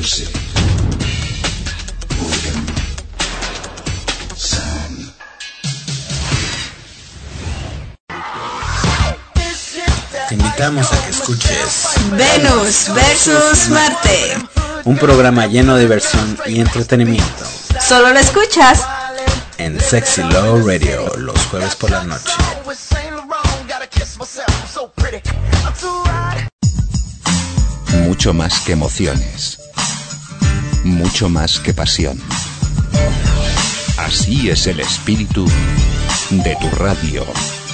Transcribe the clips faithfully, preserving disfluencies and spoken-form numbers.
music, rhythm, sound. Te invitamos a que escuches Venus versus Marte, un programa lleno de diversión y entretenimiento. Solo lo escuchas en Sexy Low Radio los jueves por la noche. Mucho más que emociones, mucho más que pasión. Así es el espíritu de tu radio.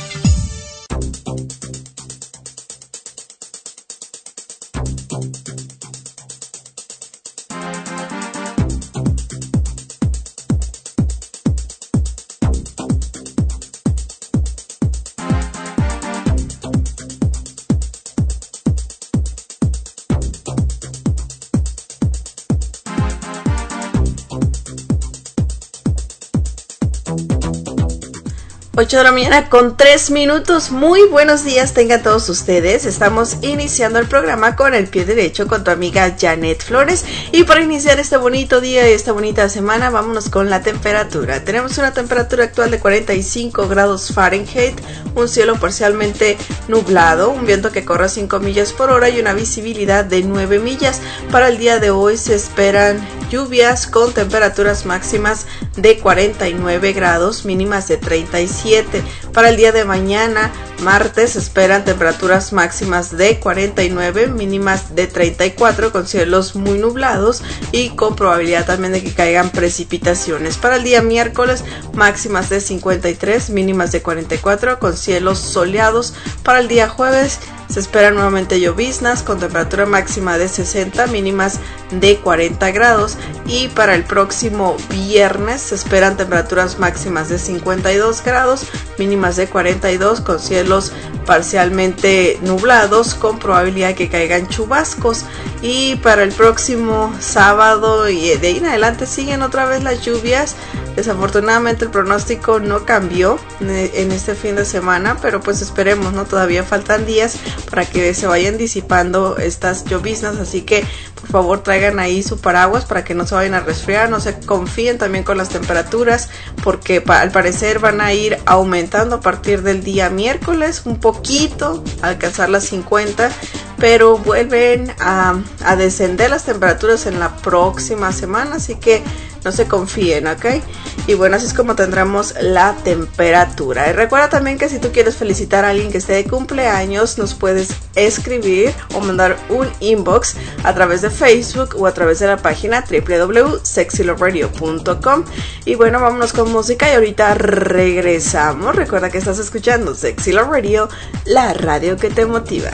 ocho de la mañana con tres minutos. Muy buenos días tengan todos ustedes. Estamos iniciando el programa con el pie derecho con tu amiga Janet Flores. Y para iniciar este bonito día y esta bonita semana, vámonos con la temperatura. Tenemos una temperatura actual de cuarenta y cinco grados Fahrenheit, un cielo parcialmente nublado, un viento que corre a cinco millas por hora y una visibilidad de nueve millas. Para el día de hoy se esperan lluvias con temperaturas máximas de cuarenta y nueve grados, mínimas de treinta y siete. Para el día de mañana, martes, se esperan temperaturas máximas de cuarenta y nueve, mínimas de treinta y cuatro, con cielos muy nublados y con probabilidad también de que caigan precipitaciones. Para el día miércoles, máximas de cincuenta y tres, mínimas de cuarenta y cuatro, con cielos soleados. Para el día jueves, se esperan nuevamente lloviznas con temperatura máxima de sesenta, mínimas de cuarenta grados. Y para el próximo viernes se esperan temperaturas máximas de cincuenta y dos grados, mínimas de cuarenta y dos, con cielos parcialmente nublados con probabilidad de que caigan chubascos. Y para el próximo sábado y de ahí en adelante siguen otra vez las lluvias. Desafortunadamente el pronóstico no cambió en este fin de semana, pero pues esperemos, ¿no? Todavía faltan días para que se vayan disipando estas lloviznas, así que por favor traigan ahí su paraguas para que no se vayan a resfriar. No se confíen también con las temperaturas, porque pa- al parecer van a ir aumentando a partir del día miércoles un poquito, a alcanzar las cincuenta, pero vuelven a, a descender las temperaturas en la próxima semana, así que no se confíen, ¿ok? Y bueno, así es como tendremos la temperatura. Y recuerda también que si tú quieres felicitar a alguien que esté de cumpleaños, nos puedes escribir o mandar un inbox a través de Facebook o a través de la página doble u doble u doble u punto sexy love radio punto com. Y bueno, vámonos con música y ahorita regresamos. Recuerda que estás escuchando Sexy Love Radio, la radio que te motiva.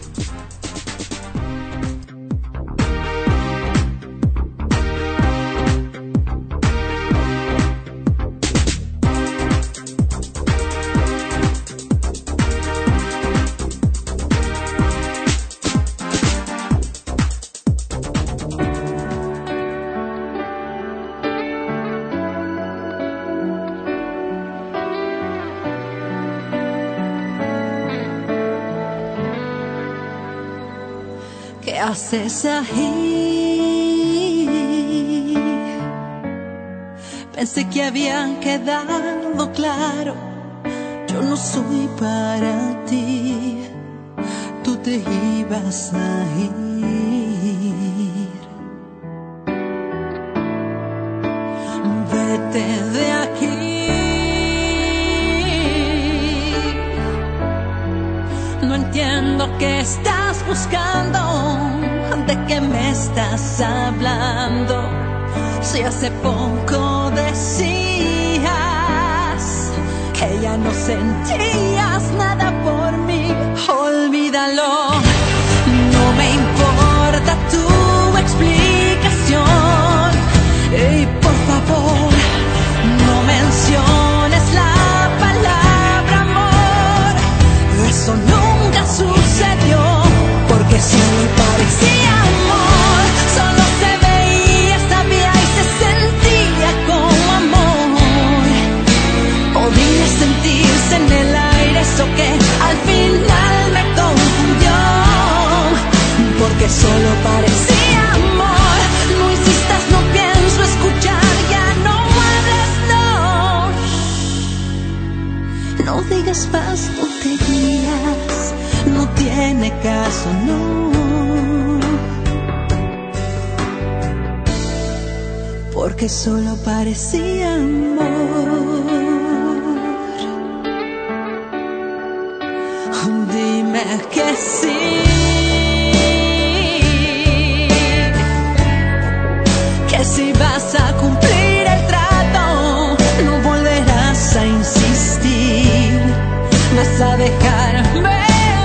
¿Qué haces ahí? Pensé que había quedado claro, yo no soy para ti, tú te ibas a ir. Vete de aquí, no entiendo qué estás buscando, de qué me estás hablando. Si hace poco decías que ya no sentías nada por mí, olvídalo. No me importa tu explicación. Y por favor, no menciones la palabra amor. Eso nunca sucedió, porque solo parecía amor, solo se veía, sabía y se sentía como amor. Podía sentirse en el aire, eso que al final me confundió, porque solo parecía amor, digas más tonterías, no tiene caso, no. Porque solo parecía amor. Dime que sí, que si vas a cumplir el trato, no volverás a insistir, vas a dejarme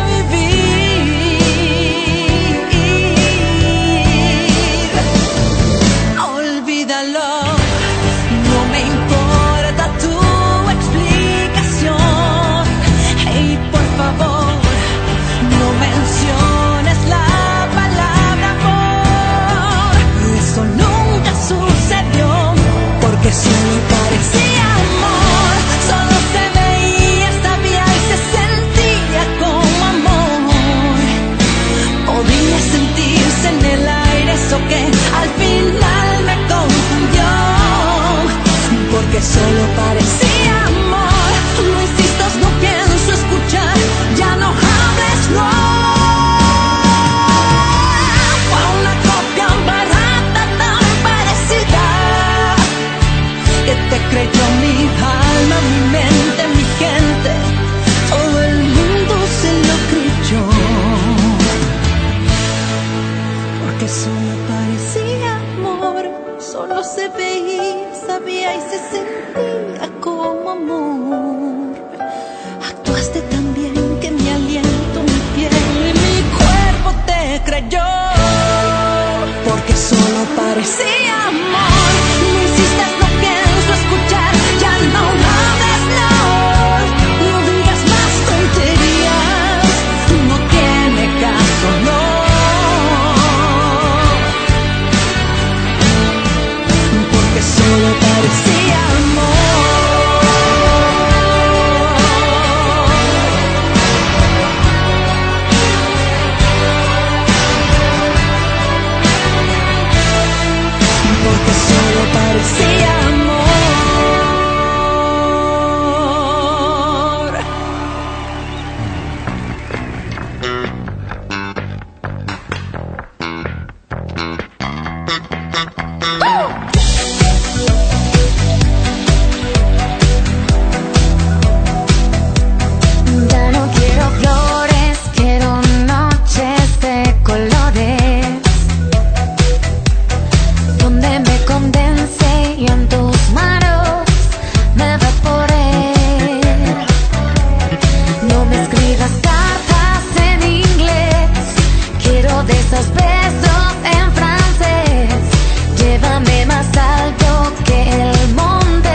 vivir. Olvídalo, no me importa tu explicación. Hey, por favor, no menciones la palabra amor. Eso nunca sucedió, porque solo parecía amor. Solo se veía, sabía y se sentía como amor. Podía sentirse en el aire, eso que al final me confundió, porque solo parecía amor. No insistas, no pienso escuchar, ya no hables, no. Fue una copia barata tan parecida que te creyó mi alma, mi mente, mi gente. Todo el mundo se lo creyó, porque solo parecía amor. Solo se veía, sabía y se sentía como amor. Actuaste tan bien que mi aliento, mi piel y mi cuerpo te creyó, porque solo parecía amor. No insistas, no pienso escuchar, ya no hables, no. No digas más tonterías, no tiene caso, no. Porque solo parecía amor. Porque solo parecía amor. Ya no quiero flores, quiero noches de colores, donde me condense y en tus manos me evaporé. No me escribas cartas en inglés, quiero de esos besos en francés. Llévame más alto que el monte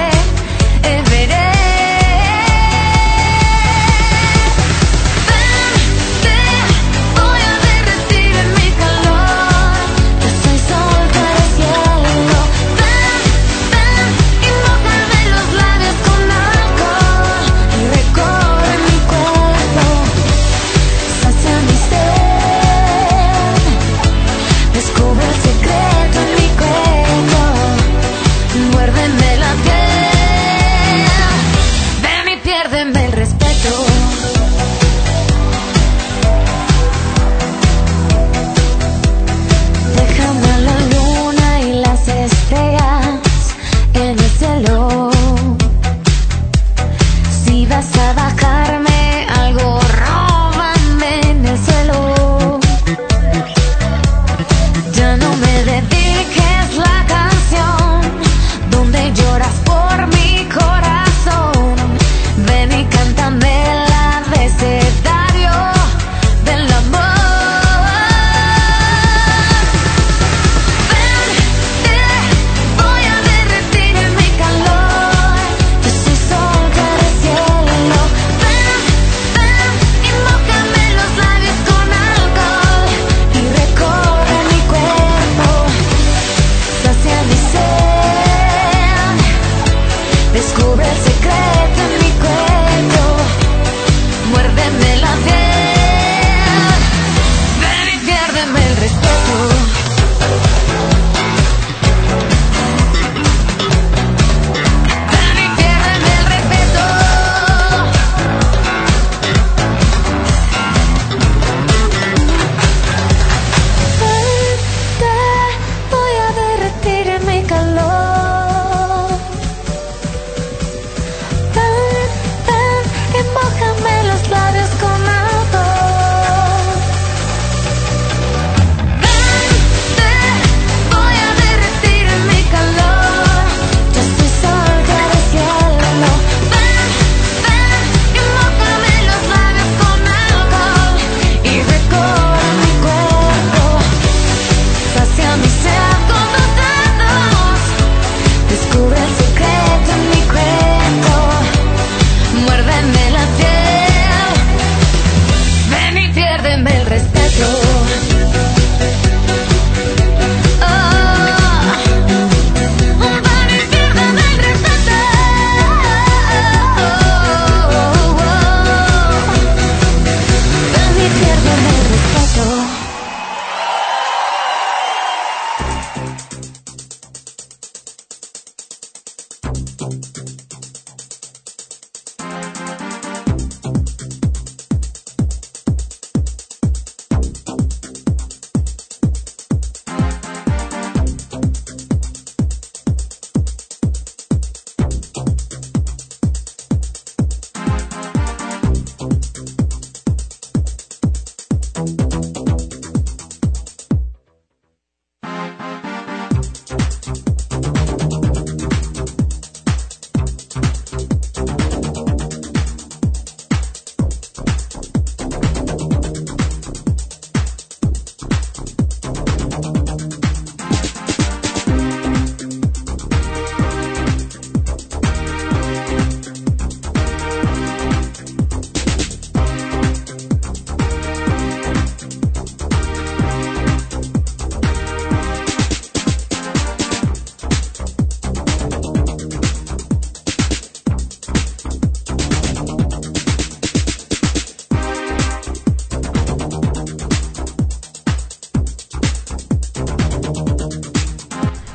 Everest. Ven, voy a derretir en mi calor. Yo soy sol, tú eres cielo. Ven, ven, y mójame los labios con alcohol y recorre mi cuerpo, sacia mi sed.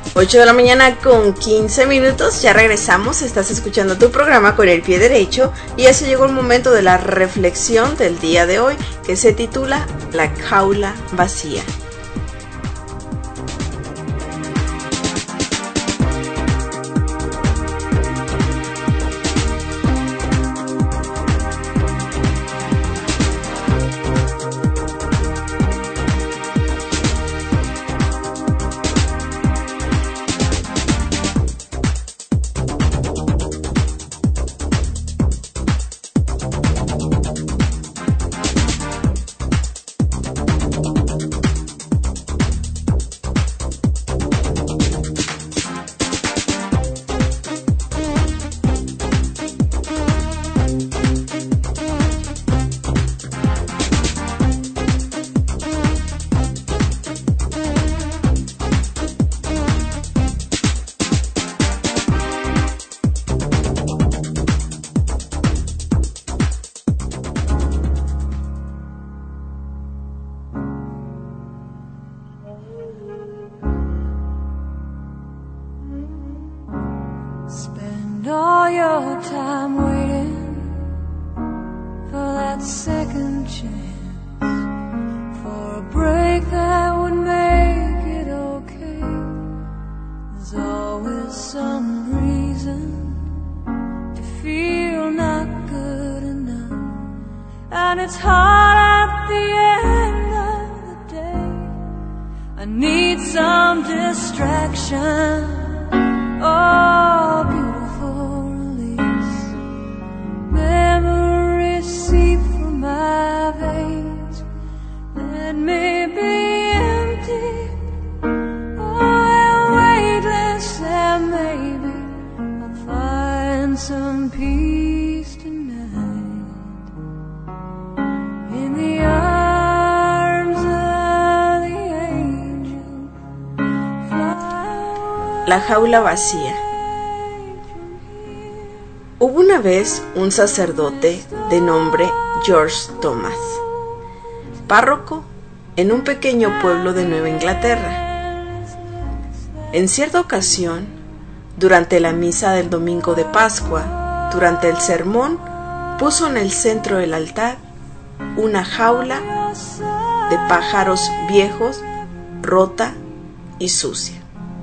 ocho de la mañana con quince minutos, ya regresamos, estás escuchando tu programa Con el Pie Derecho y ya se llegó el momento de la reflexión del día de hoy que se titula La jaula vacía. La jaula vacía. Hubo una vez un sacerdote de nombre George Thomas, párroco en un pequeño pueblo de Nueva Inglaterra. En cierta ocasión, durante la misa del domingo de Pascua, durante el sermón, puso en el centro del altar una jaula de pájaros viejos, rota y sucia.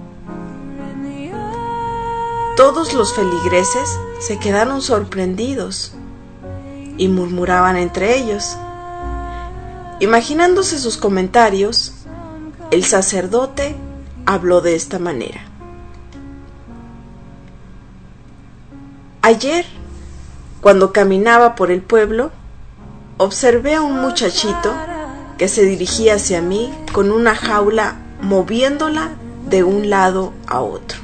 Todos los feligreses se quedaron sorprendidos y murmuraban entre ellos. Imaginándose sus comentarios, el sacerdote habló de esta manera. Ayer, cuando caminaba por el pueblo, observé a un muchachito que se dirigía hacia mí con una jaula moviéndola de un lado a otro.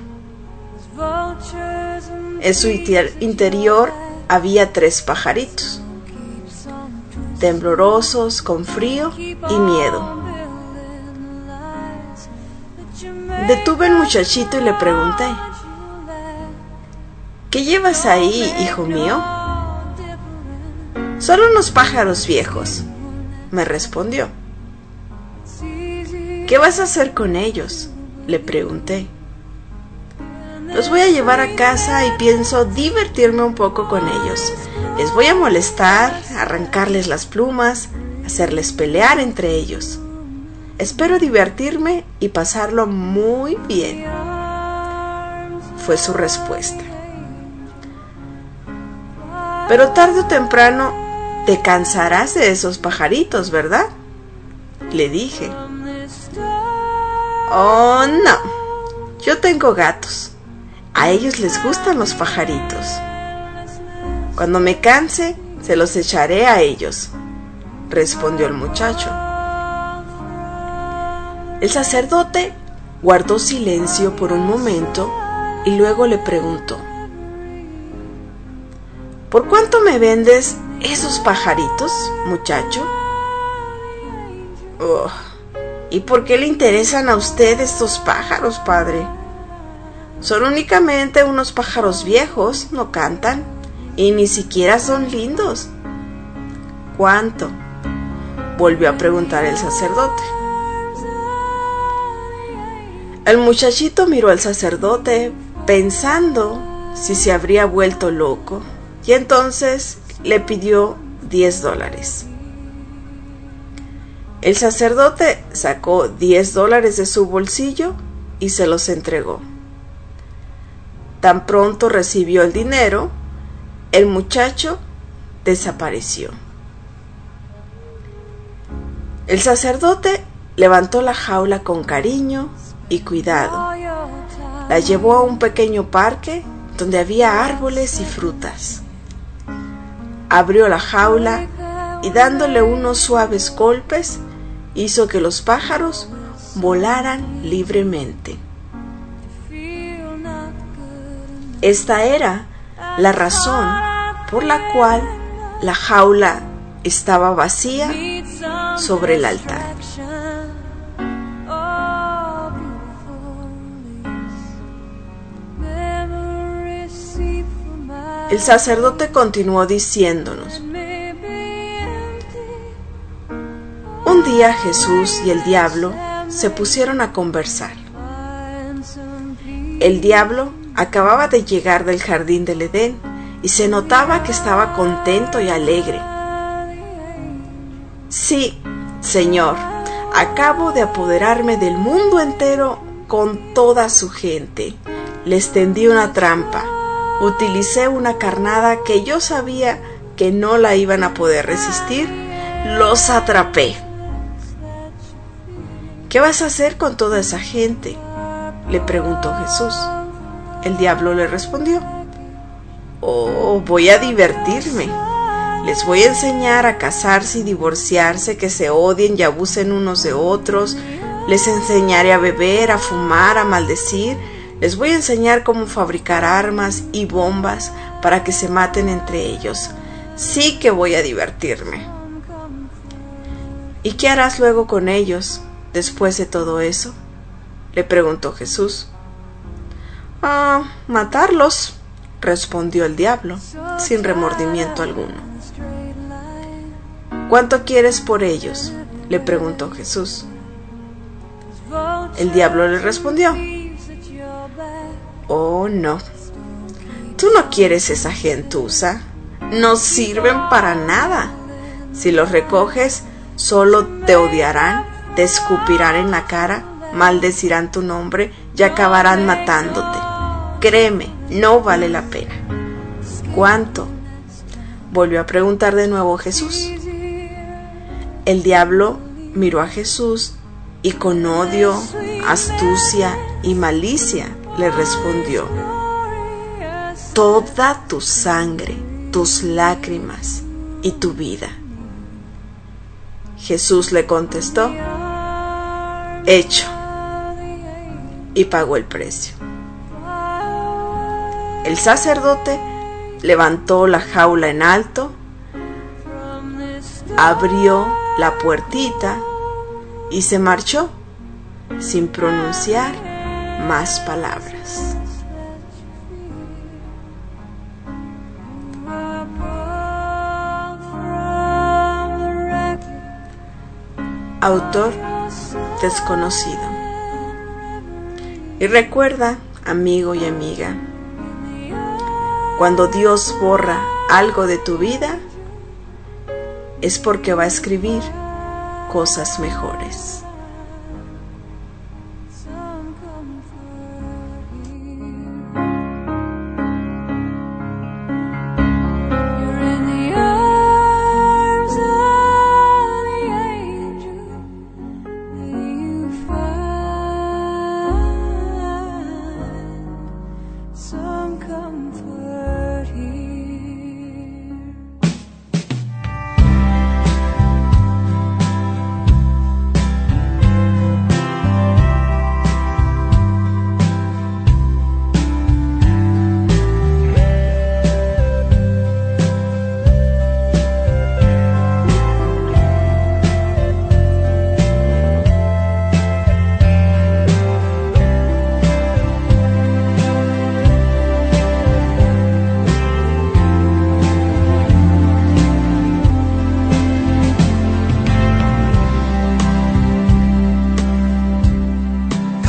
En su interior había tres pajaritos, temblorosos, con frío y miedo. Detuve al muchachito y le pregunté: ¿qué llevas ahí, hijo mío? Solo unos pájaros viejos, me respondió. ¿Qué vas a hacer con ellos?, le pregunté. Los voy a llevar a casa y pienso divertirme un poco con ellos. Les voy a molestar, arrancarles las plumas, hacerles pelear entre ellos. Espero divertirme y pasarlo muy bien, fue su respuesta. Pero tarde o temprano te cansarás de esos pajaritos, ¿verdad?, le dije. Oh, no, yo tengo gatos. A ellos les gustan los pajaritos. Cuando me canse, se los echaré a ellos, respondió el muchacho. El sacerdote guardó silencio por un momento y luego le preguntó: ¿por cuánto me vendes esos pajaritos, muchacho? Oh, ¿y por qué le interesan a usted estos pájaros, padre? Son únicamente unos pájaros viejos, no cantan y ni siquiera son lindos. ¿Cuánto?, volvió a preguntar el sacerdote. El muchachito miró al sacerdote pensando si se habría vuelto loco y entonces le pidió diez dólares. El sacerdote sacó diez dólares de su bolsillo y se los entregó. Tan pronto recibió el dinero, el muchacho desapareció. El sacerdote levantó la jaula con cariño y cuidado. La llevó a un pequeño parque donde había árboles y frutas. Abrió la jaula y dándole unos suaves golpes, hizo que los pájaros volaran libremente. Esta era la razón por la cual la jaula estaba vacía sobre el altar. El sacerdote continuó diciéndonos: un día Jesús y el diablo se pusieron a conversar. El diablo acababa de llegar del jardín del Edén y se notaba que estaba contento y alegre. Sí, Señor, acabo de apoderarme del mundo entero con toda su gente. Les tendí una trampa. Utilicé una carnada que yo sabía que no la iban a poder resistir. Los atrapé. ¿Qué vas a hacer con toda esa gente?, le preguntó Jesús. El diablo le respondió: oh, voy a divertirme. Les voy a enseñar a casarse y divorciarse, que se odien y abusen unos de otros. Les enseñaré a beber, a fumar, a maldecir. Les voy a enseñar cómo fabricar armas y bombas para que se maten entre ellos. Sí que voy a divertirme. ¿Y qué harás luego con ellos después de todo eso?, le preguntó Jesús. Ah, matarlos, respondió el diablo, sin remordimiento alguno. ¿Cuánto quieres por ellos?, le preguntó Jesús. El diablo le respondió: oh, no, tú no quieres esa gentuza, no sirven para nada. Si los recoges, solo te odiarán, te escupirán en la cara, maldecirán tu nombre y acabarán matándote. Créeme, no vale la pena. ¿Cuánto?, volvió a preguntar de nuevo Jesús. El diablo miró a Jesús y con odio, astucia y malicia le respondió: toda tu sangre, tus lágrimas y tu vida. Jesús le contestó: hecho, y pagó el precio. El sacerdote levantó la jaula en alto, abrió la puertita y se marchó sin pronunciar más palabras. Autor desconocido. Y recuerda, amigo y amiga, cuando Dios borra algo de tu vida, es porque va a escribir cosas mejores.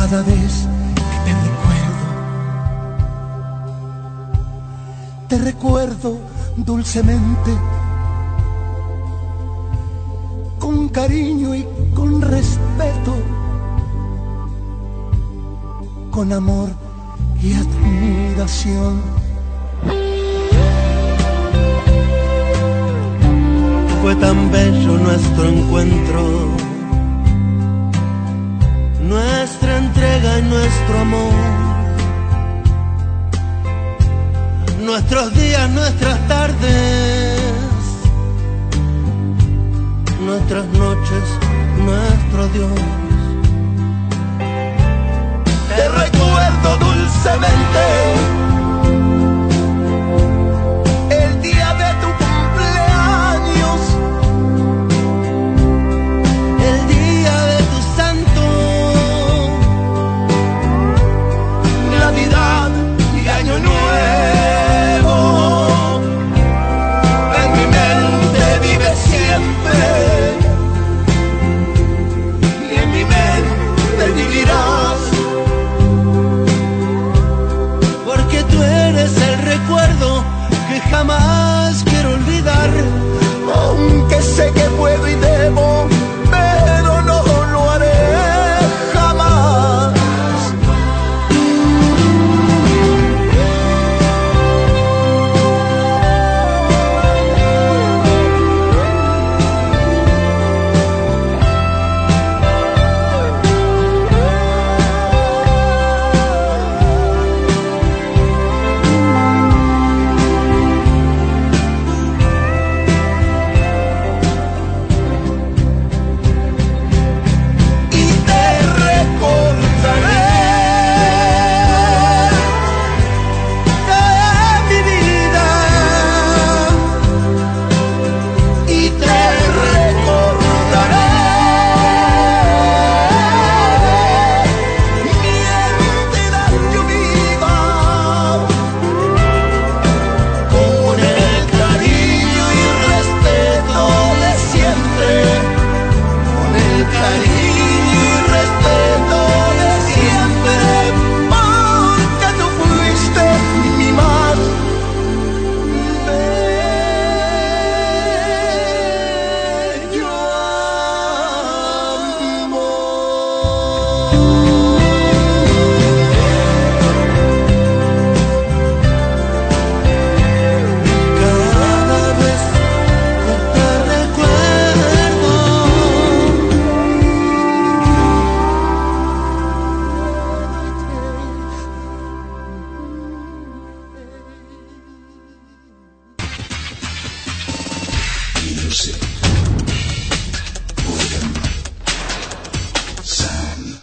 cada vez que te recuerdo, te recuerdo dulcemente, con cariño y con respeto, con amor y admiración. Fue tan bello nuestro encuentro, nuestra entrega y nuestro amor, nuestros días, nuestras tardes, nuestras noches, nuestro Dios. Te recuerdo dulcemente el día de tu cumpleaños, el día de tu santo, Navidad y Año Nuevo. En mi mente vive siempre y en mi mente vivirás, porque tú eres el recuerdo que jamás quiero olvidar. aunque sé que puedo y debo, pero no lo haré jamás. Y te recordaré de mi vida, y te recordaré mi entidad y vida, con el cariño y respeto de siempre, con el cariño y respeto de siempre, porque tú fuiste mi más bello amor. Cada vez que te recuerdo, Music. Rhythm. Sound.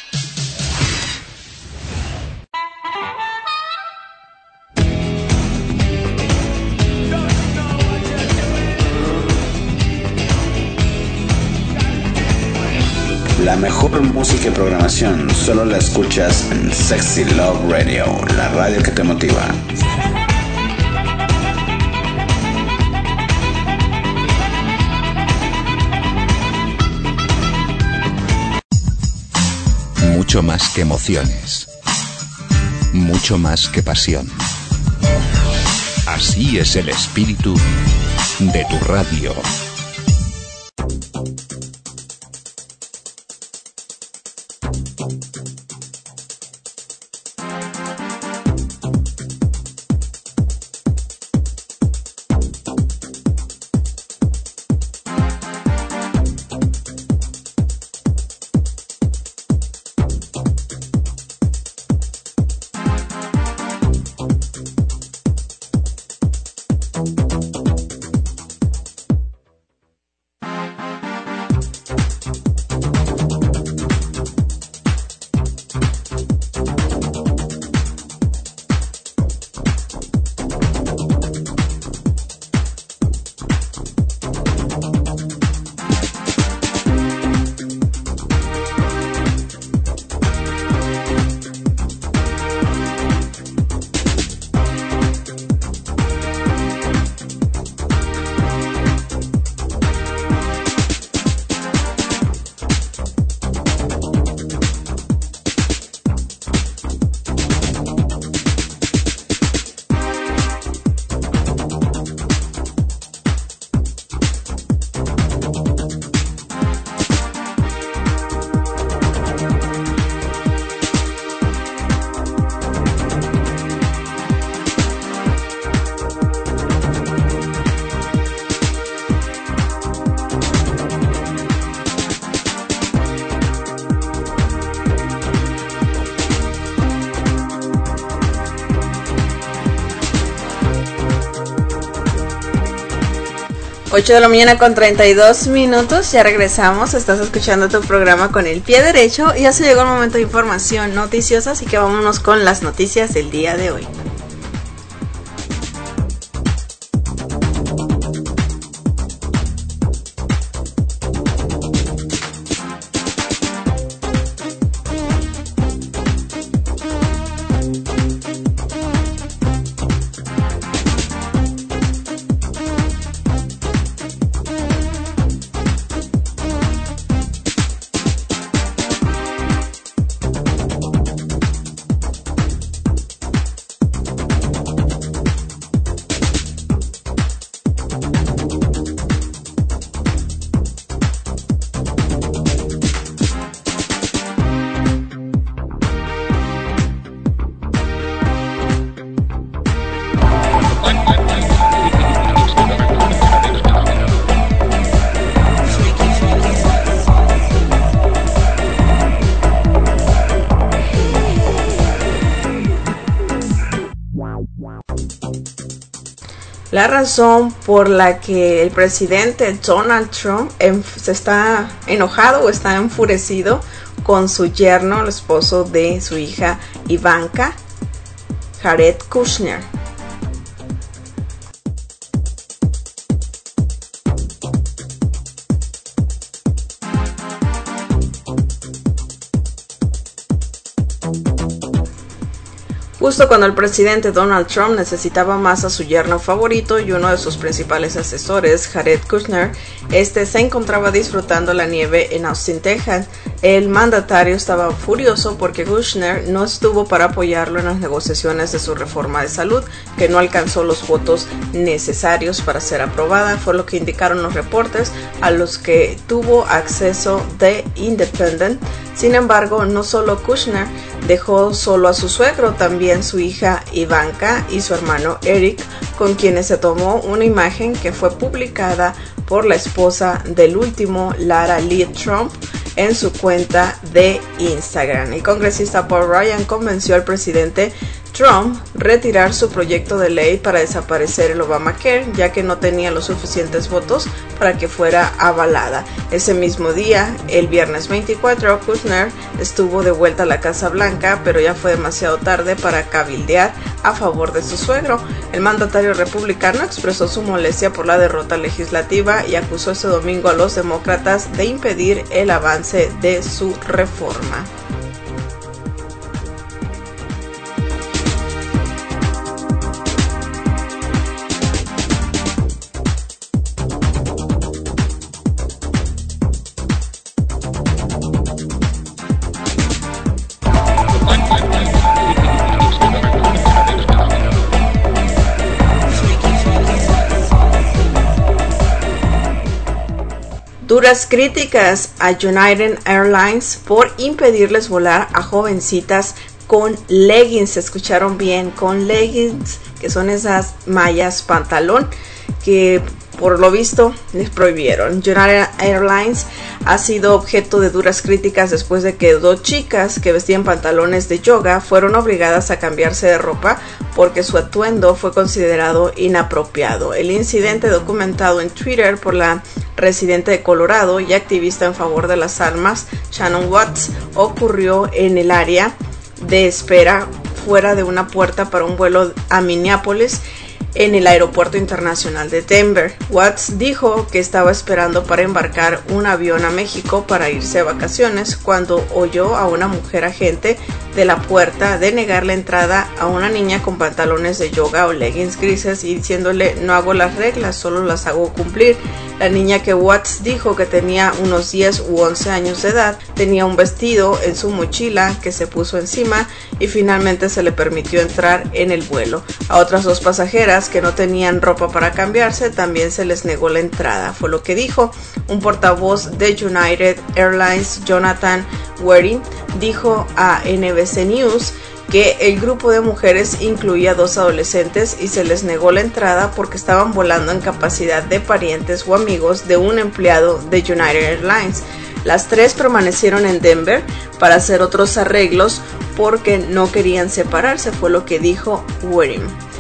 La mejor música y programación solo la escuchas en Sexy Love Radio, la radio que te motiva. Mucho más que emociones. Mucho más que pasión. Así es el espíritu de tu radio. ocho de la mañana con treinta y dos minutos, ya regresamos, estás escuchando tu programa con el pie derecho y ya se llegó el momento de información noticiosa, así que vámonos con las noticias del día de hoy. La razón por la que el presidente Donald Trump se está enojado o está enfurecido con su yerno, el esposo de su hija Ivanka, Jared Kushner. Justo cuando el presidente Donald Trump necesitaba más a su yerno favorito y uno de sus principales asesores, Jared Kushner, este se encontraba disfrutando la nieve en Austin, Texas. El mandatario estaba furioso porque Kushner no estuvo para apoyarlo en las negociaciones de su reforma de salud, que no alcanzó los votos necesarios para ser aprobada, fue lo que indicaron los reportes a los que tuvo acceso The Independent. Sin embargo, no solo Kushner dejó solo a su suegro, también su hija Ivanka y su hermano Eric, con quienes se tomó una imagen que fue publicada por la esposa del último, Lara Lee Trump, en su cuenta de Instagram. El congresista Paul Ryan convenció al presidente Trump retirar su proyecto de ley para desaparecer el Obamacare, ya que no tenía los suficientes votos para que fuera avalada. Ese mismo día, el viernes veinticuatro, Kushner estuvo de vuelta a la Casa Blanca, pero ya fue demasiado tarde para cabildear a favor de su suegro. El mandatario republicano expresó su molestia por la derrota legislativa y acusó este domingo a los demócratas de impedir el avance de su reforma. Duras críticas a United Airlines por impedirles volar a jovencitas con leggings. Escucharon bien, con leggings, que son esas mallas pantalón que por lo visto les prohibieron. United Airlines ha sido objeto de duras críticas después de que dos chicas que vestían pantalones de yoga fueron obligadas a cambiarse de ropa porque su atuendo fue considerado inapropiado. El incidente, documentado en Twitter por la residente de Colorado y activista en favor de las armas, Shannon Watts, ocurrió en el área de espera fuera de una puerta para un vuelo a Minneapolis en el aeropuerto internacional de Denver. Watts dijo que estaba esperando para embarcar un avión a México para irse de vacaciones cuando oyó a una mujer agente de la puerta denegar la entrada a una niña con pantalones de yoga o leggings grises y diciéndole: no hago las reglas, solo las hago cumplir. La niña, que Watts dijo que tenía unos diez u once años de edad, tenía un vestido en su mochila que se puso encima y finalmente se le permitió entrar en el vuelo. A otras dos pasajeras que no tenían ropa para cambiarse también se les negó la entrada, fue lo que dijo. Un portavoz de United Airlines, Jonathan Waring, dijo a N B C News que el grupo de mujeres incluía dos adolescentes y se les negó la entrada porque estaban volando en capacidad de parientes o amigos de un empleado de United Airlines. Las tres permanecieron en Denver para hacer otros arreglos porque no querían separarse, fue lo que dijo Waring.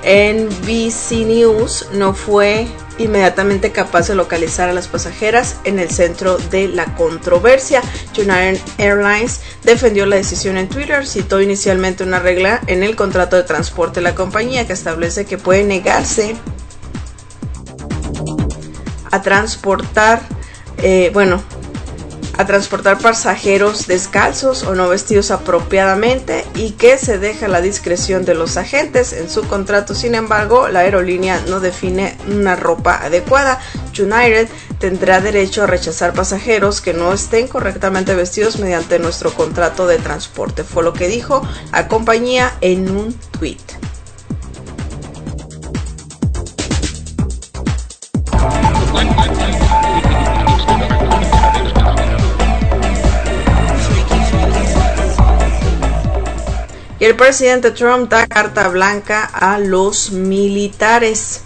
N B C News no fue inmediatamente capaz de localizar a las pasajeras en el centro de la controversia. United Airlines defendió la decisión en Twitter, citó inicialmente una regla en el contrato de transporte de la compañía que establece que puede negarse a transportar, eh, bueno, a transportar pasajeros descalzos o no vestidos apropiadamente y que se deja la discreción de los agentes en su contrato. Sin embargo, la aerolínea no define una ropa adecuada. United tendrá derecho a rechazar pasajeros que no estén correctamente vestidos mediante nuestro contrato de transporte, fue lo que dijo la compañía en un tweet. Y el presidente Trump da carta blanca a los militares.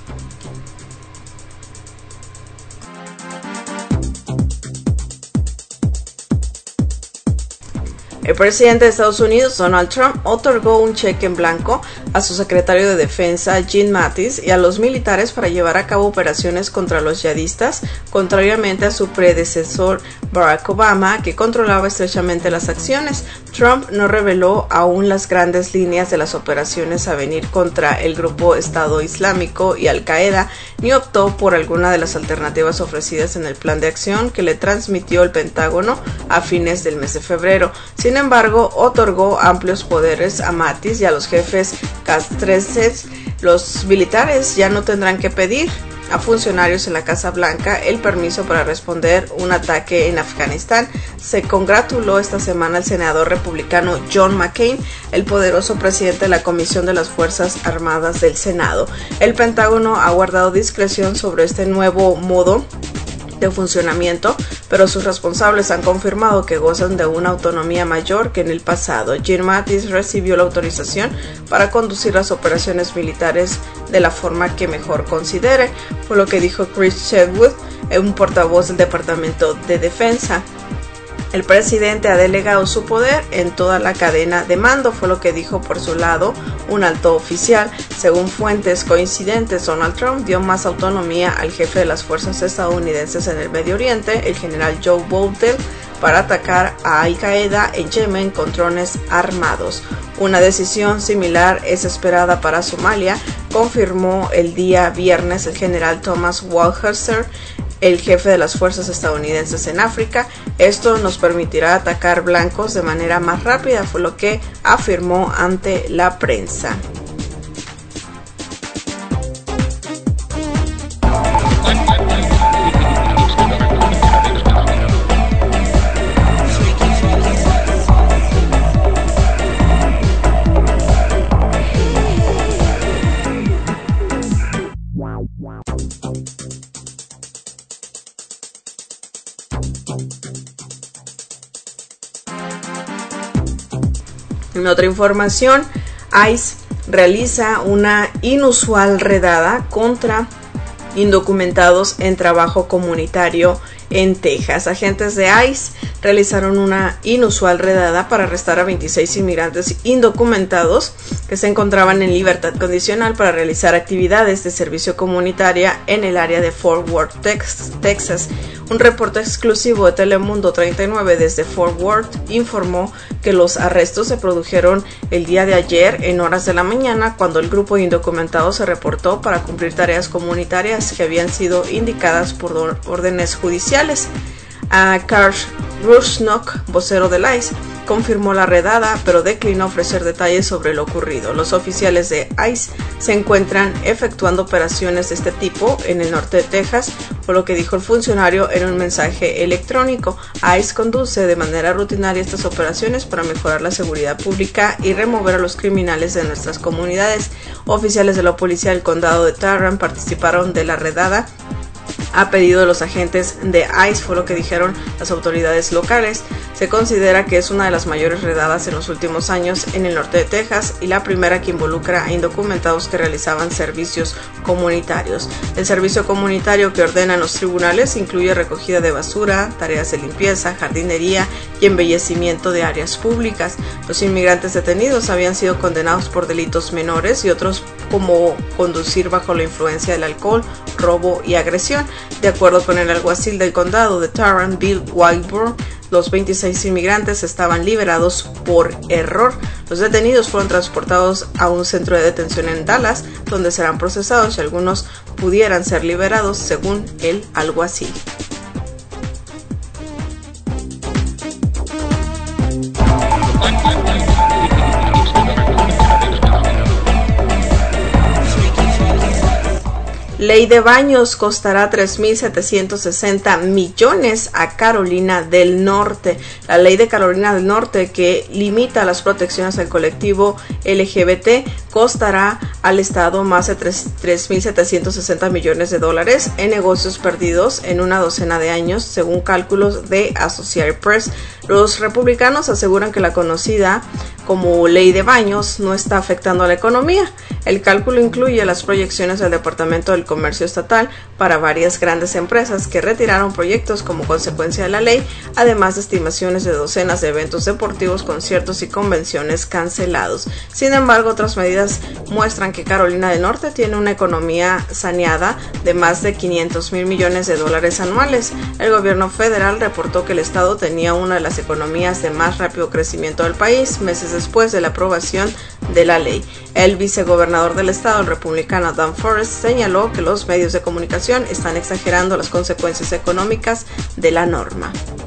El presidente de Estados Unidos, Donald Trump, otorgó un cheque en blanco a su secretario de Defensa, Jim Mattis, y a los militares para llevar a cabo operaciones contra los yihadistas, contrariamente a su predecesor Barack Obama, que controlaba estrechamente las acciones. Trump no reveló aún las grandes líneas de las operaciones a venir contra el grupo Estado Islámico y Al-Qaeda, ni optó por alguna de las alternativas ofrecidas en el plan de acción que le transmitió el Pentágono a fines del mes de febrero. Sin embargo, otorgó amplios poderes a Mattis y a los jefes castrenses. Los militares ya no tendrán que pedir a funcionarios en la Casa Blanca el permiso para responder un ataque en Afganistán. Se congratuló esta semana el senador republicano John McCain, el poderoso presidente de la Comisión de las Fuerzas Armadas del Senado. El Pentágono ha guardado discreción sobre este nuevo modo de funcionamiento, pero sus responsables han confirmado que gozan de una autonomía mayor que en el pasado. Jim Mattis recibió la autorización para conducir las operaciones militares de la forma que mejor considere, fue lo que dijo Chris Chadwick, un portavoz del Departamento de Defensa. El presidente ha delegado su poder en toda la cadena de mando, fue lo que dijo por su lado un alto oficial. Según fuentes coincidentes, Donald Trump dio más autonomía al jefe de las fuerzas estadounidenses en el Medio Oriente, el general Joe Bolten, para atacar a Al-Qaeda en Yemen con drones armados. Una decisión similar es esperada para Somalia, confirmó el día viernes el general Thomas Walhauser, el jefe de las fuerzas estadounidenses en África. Esto nos permitirá atacar blancos de manera más rápida, fue lo que afirmó ante la prensa. En otra información, ICE realiza una inusual redada contra indocumentados en trabajo comunitario en Texas. Agentes de ICE realizaron una inusual redada para arrestar a veintiséis inmigrantes indocumentados que se encontraban en libertad condicional para realizar actividades de servicio comunitaria en el área de Fort Worth, Texas. Un reporte exclusivo de Telemundo treinta y nueve desde Fort Worth informó que los arrestos se produjeron el día de ayer en horas de la mañana, cuando el grupo de indocumentados se reportó para cumplir tareas comunitarias que habían sido indicadas por órdenes judiciales. A Carl Rusnock, vocero del ICE, confirmó la redada, pero declinó ofrecer detalles sobre lo ocurrido. Los oficiales de ICE se encuentran efectuando operaciones de este tipo en el norte de Texas, por lo que dijo el funcionario en un mensaje electrónico. ICE conduce de manera rutinaria estas operaciones para mejorar la seguridad pública y remover a los criminales de nuestras comunidades. Oficiales de la policía del condado de Tarrant participaron de la redada a pedido de los agentes de ICE, fue lo que dijeron las autoridades locales. Se considera que es una de las mayores redadas en los últimos años en el norte de Texas y la primera que involucra a indocumentados que realizaban servicios comunitarios. El servicio comunitario que ordenan los tribunales incluye recogida de basura, tareas de limpieza, jardinería y embellecimiento de áreas públicas. Los inmigrantes detenidos habían sido condenados por delitos menores y otros como conducir bajo la influencia del alcohol, robo y agresión. De acuerdo con el alguacil del condado de Tarrant, Bill Whitburn, los veintiséis inmigrantes estaban liberados por error. Los detenidos fueron transportados a un centro de detención en Dallas, donde serán procesados y algunos pudieran ser liberados según el alguacil. Ley de baños costará tres mil setecientos sesenta millones a Carolina del Norte. La ley de Carolina del Norte, que limita las protecciones al colectivo L G B T, costará al estado más de tres mil setecientos sesenta millones de dólares en negocios perdidos en una docena de años, según cálculos de Associated Press. Los republicanos aseguran que la conocida como ley de baños no está afectando a la economía. El cálculo incluye las proyecciones del Departamento del Comercio Estatal para varias grandes empresas que retiraron proyectos como consecuencia de la ley, además de estimaciones de docenas de eventos deportivos, conciertos y convenciones cancelados. Sin embargo, otras medidas muestran que Carolina del Norte tiene una economía saneada de más de quinientos mil millones de dólares anuales. El gobierno federal reportó que el estado tenía una de las economías de más rápido crecimiento del país meses después de la aprobación de la ley. El vicegobernador del estado, el republicano Dan Forest, señaló que los medios de comunicación están exagerando las consecuencias económicas de la norma.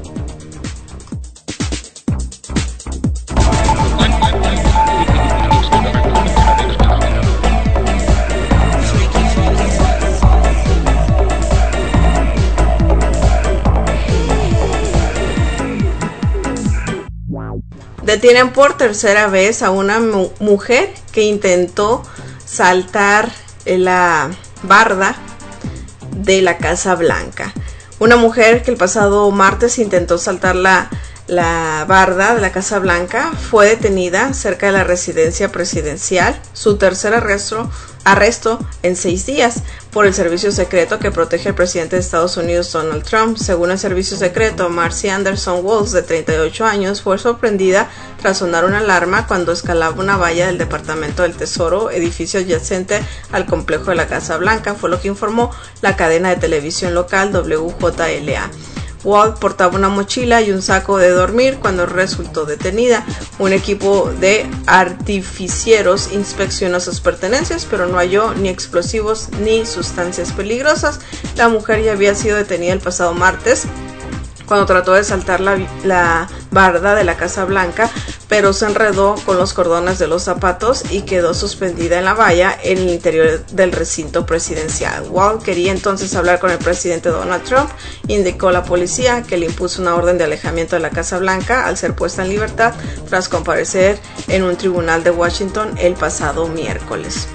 Detienen por tercera vez a una mu- mujer que intentó saltar la barda de la Casa Blanca. Una mujer que el pasado martes intentó saltar la, la barda de la Casa Blanca fue detenida cerca de la residencia presidencial, su tercer arresto, arresto en seis días, por el servicio secreto que protege al presidente de Estados Unidos, Donald Trump. Según el servicio secreto, Marcy Anderson Walls, de treinta y ocho años, fue sorprendida tras sonar una alarma cuando escalaba una valla del Departamento del Tesoro, edificio adyacente al complejo de la Casa Blanca, fue lo que informó la cadena de televisión local W J L A. Walt portaba una mochila y un saco de dormir cuando resultó detenida. Un equipo de artificieros inspeccionó sus pertenencias, pero no halló ni explosivos ni sustancias peligrosas. La mujer ya había sido detenida el pasado martes cuando trató de saltar la, la barda de la Casa Blanca, pero se enredó con los cordones de los zapatos y quedó suspendida en la valla en el interior del recinto presidencial. Walt quería entonces hablar con el presidente Donald Trump, indicó la policía, que le impuso una orden de alejamiento de la Casa Blanca al ser puesta en libertad tras comparecer en un tribunal de Washington el pasado miércoles.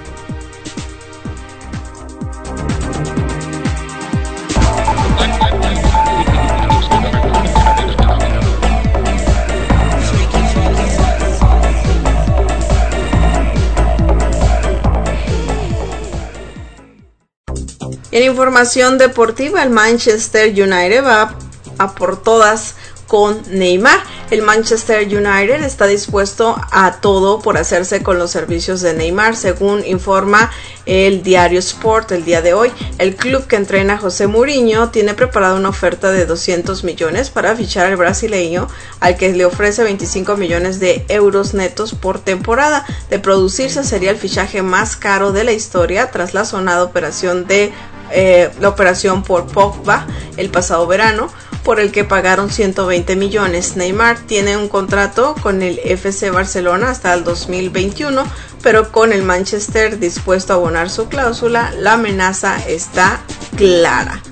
En información deportiva, el Manchester United va a por todas con Neymar. El Manchester United está dispuesto a todo por hacerse con los servicios de Neymar, según informa el diario Sport el día de hoy. El club que entrena a José Mourinho tiene preparada una oferta de doscientos millones para fichar al brasileño, al que le ofrece veinticinco millones de euros netos por temporada. De producirse, sería el fichaje más caro de la historia tras la sonada operación de eh, la operación por Pogba el pasado verano, por el que pagaron ciento veinte millones. Neymar tiene un contrato con el F C Barcelona hasta el dos mil veintiuno, pero con el Manchester dispuesto a abonar su cláusula, la amenaza está clara.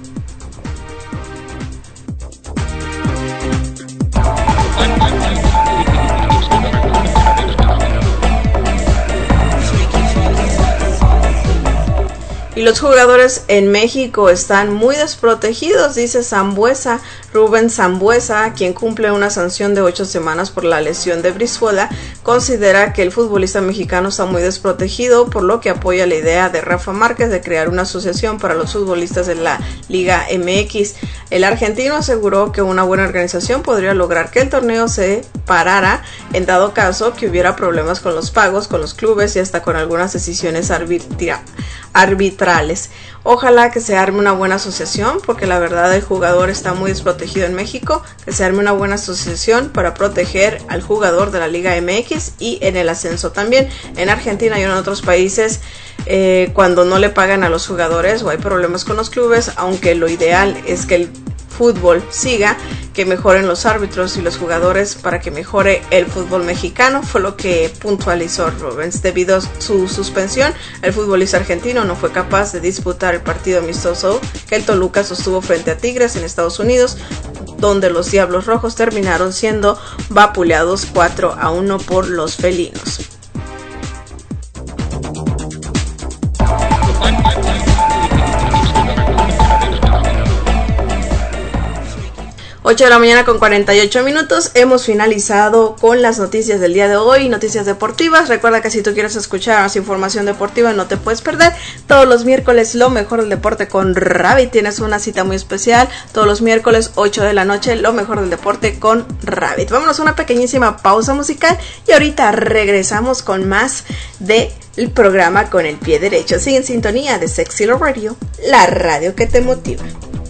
Y los jugadores en México están muy desprotegidos, dice Sambuesa. Rubén Sambueza, quien cumple una sanción de ocho semanas por la lesión de Brizuela, considera que el futbolista mexicano está muy desprotegido, por lo que apoya la idea de Rafa Márquez de crear una asociación para los futbolistas de la Liga M X. El argentino aseguró que una buena organización podría lograr que el torneo se parara en dado caso que hubiera problemas con los pagos, con los clubes y hasta con algunas decisiones arbitra- arbitrales. Ojalá que se arme una buena asociación, porque la verdad el jugador está muy desprotegido en México, que se arme una buena asociación para proteger al jugador de la Liga M X y en el ascenso también. En Argentina y en otros países, eh, cuando no le pagan a los jugadores o hay problemas con los clubes, aunque lo ideal es que el fútbol siga, que mejoren los árbitros y los jugadores para que mejore el fútbol mexicano, fue lo que puntualizó Rubens. Debido a su suspensión, el futbolista argentino no fue capaz de disputar el partido amistoso que el Toluca sostuvo frente a Tigres en Estados Unidos, donde los Diablos Rojos terminaron siendo vapuleados cuatro a uno por los felinos. ocho de la mañana con cuarenta y ocho minutos, hemos finalizado con las noticias del día de hoy, noticias deportivas. Recuerda que si tú quieres escuchar más información deportiva no te puedes perder todos los miércoles lo mejor del deporte con Rabbit. Tienes una cita muy especial todos los miércoles ocho de la noche, lo mejor del deporte con Rabbit. Vámonos a una pequeñísima pausa musical y ahorita regresamos con más de el programa Con el Pie Derecho. Sigue en sintonía de Sexy Love Radio, la radio que te motiva.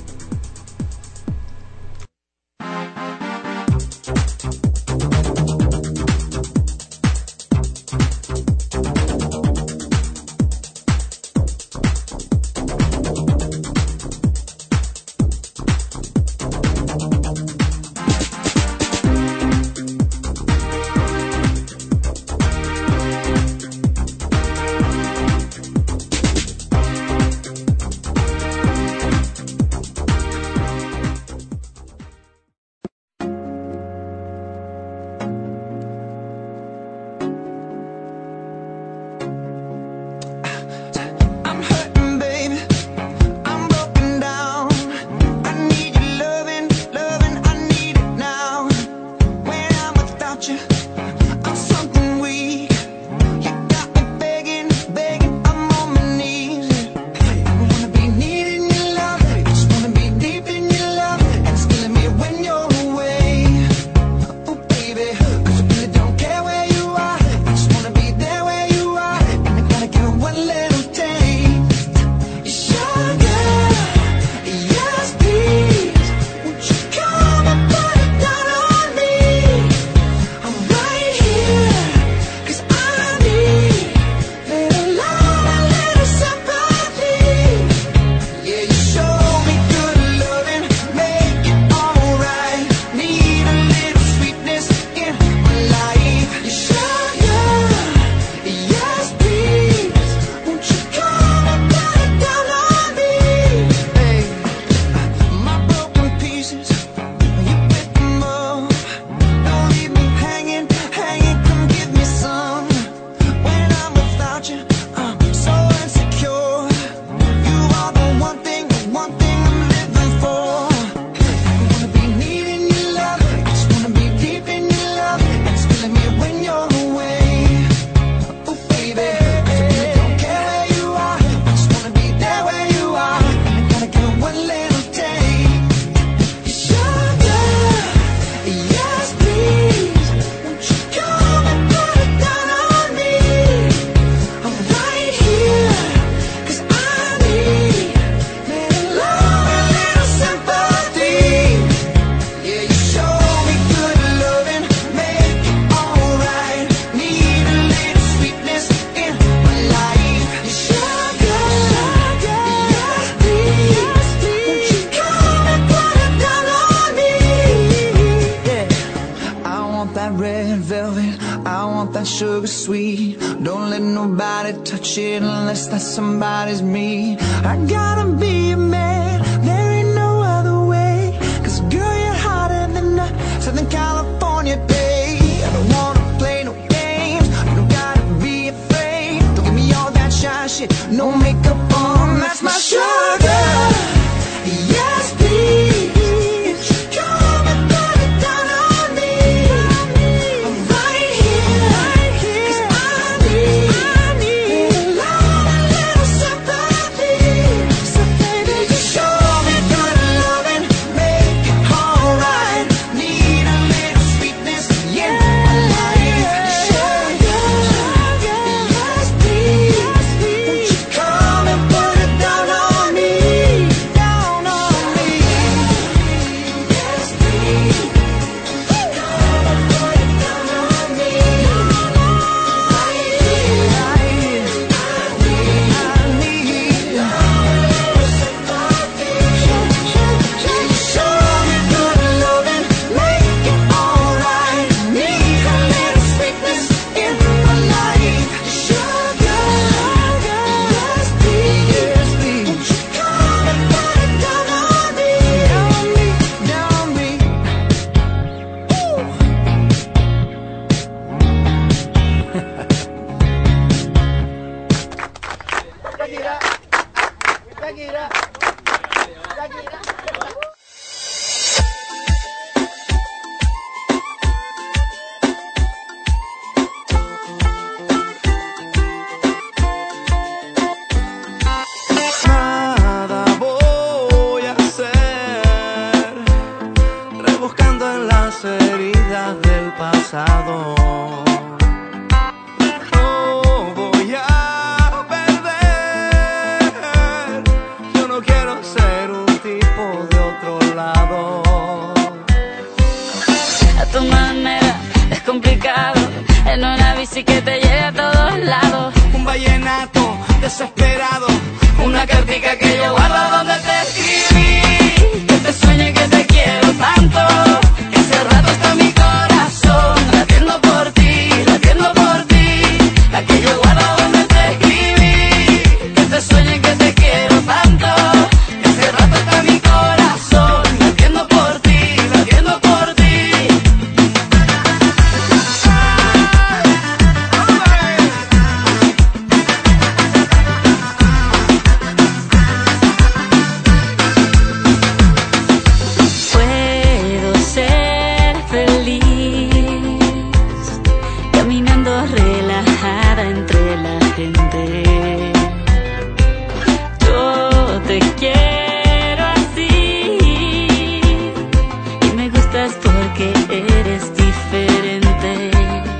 sugar sweet. Don't let nobody touch it unless that somebody's me. I gotta be a man, there ain't no other way. Cause girl, you're hotter than a Southern California day. I don't wanna play no games, you don't gotta be afraid. Don't give me all that shy shit, no makeup on, that's my sugar. Yes, please. lado. No voy a perder. Yo no quiero ser un tipo de otro lado. A tu manera es complicado, en una bici que te lleve a todos lados. Un vallenato desesperado, una cartica que yo guardo donde te escribí. Que te sueñe que te quiero tanto, que hace rato está mi corazón latiendo por ti, latiendo por ti. La que yo guardo donde te escribí. Que te sueñe que te quiero tanto, que hace rato está mi corazón latiendo por ti, latiendo por ti. Puedo ser feliz caminando relajada entre la gente. Yo te quiero así y me gustas porque eres diferente.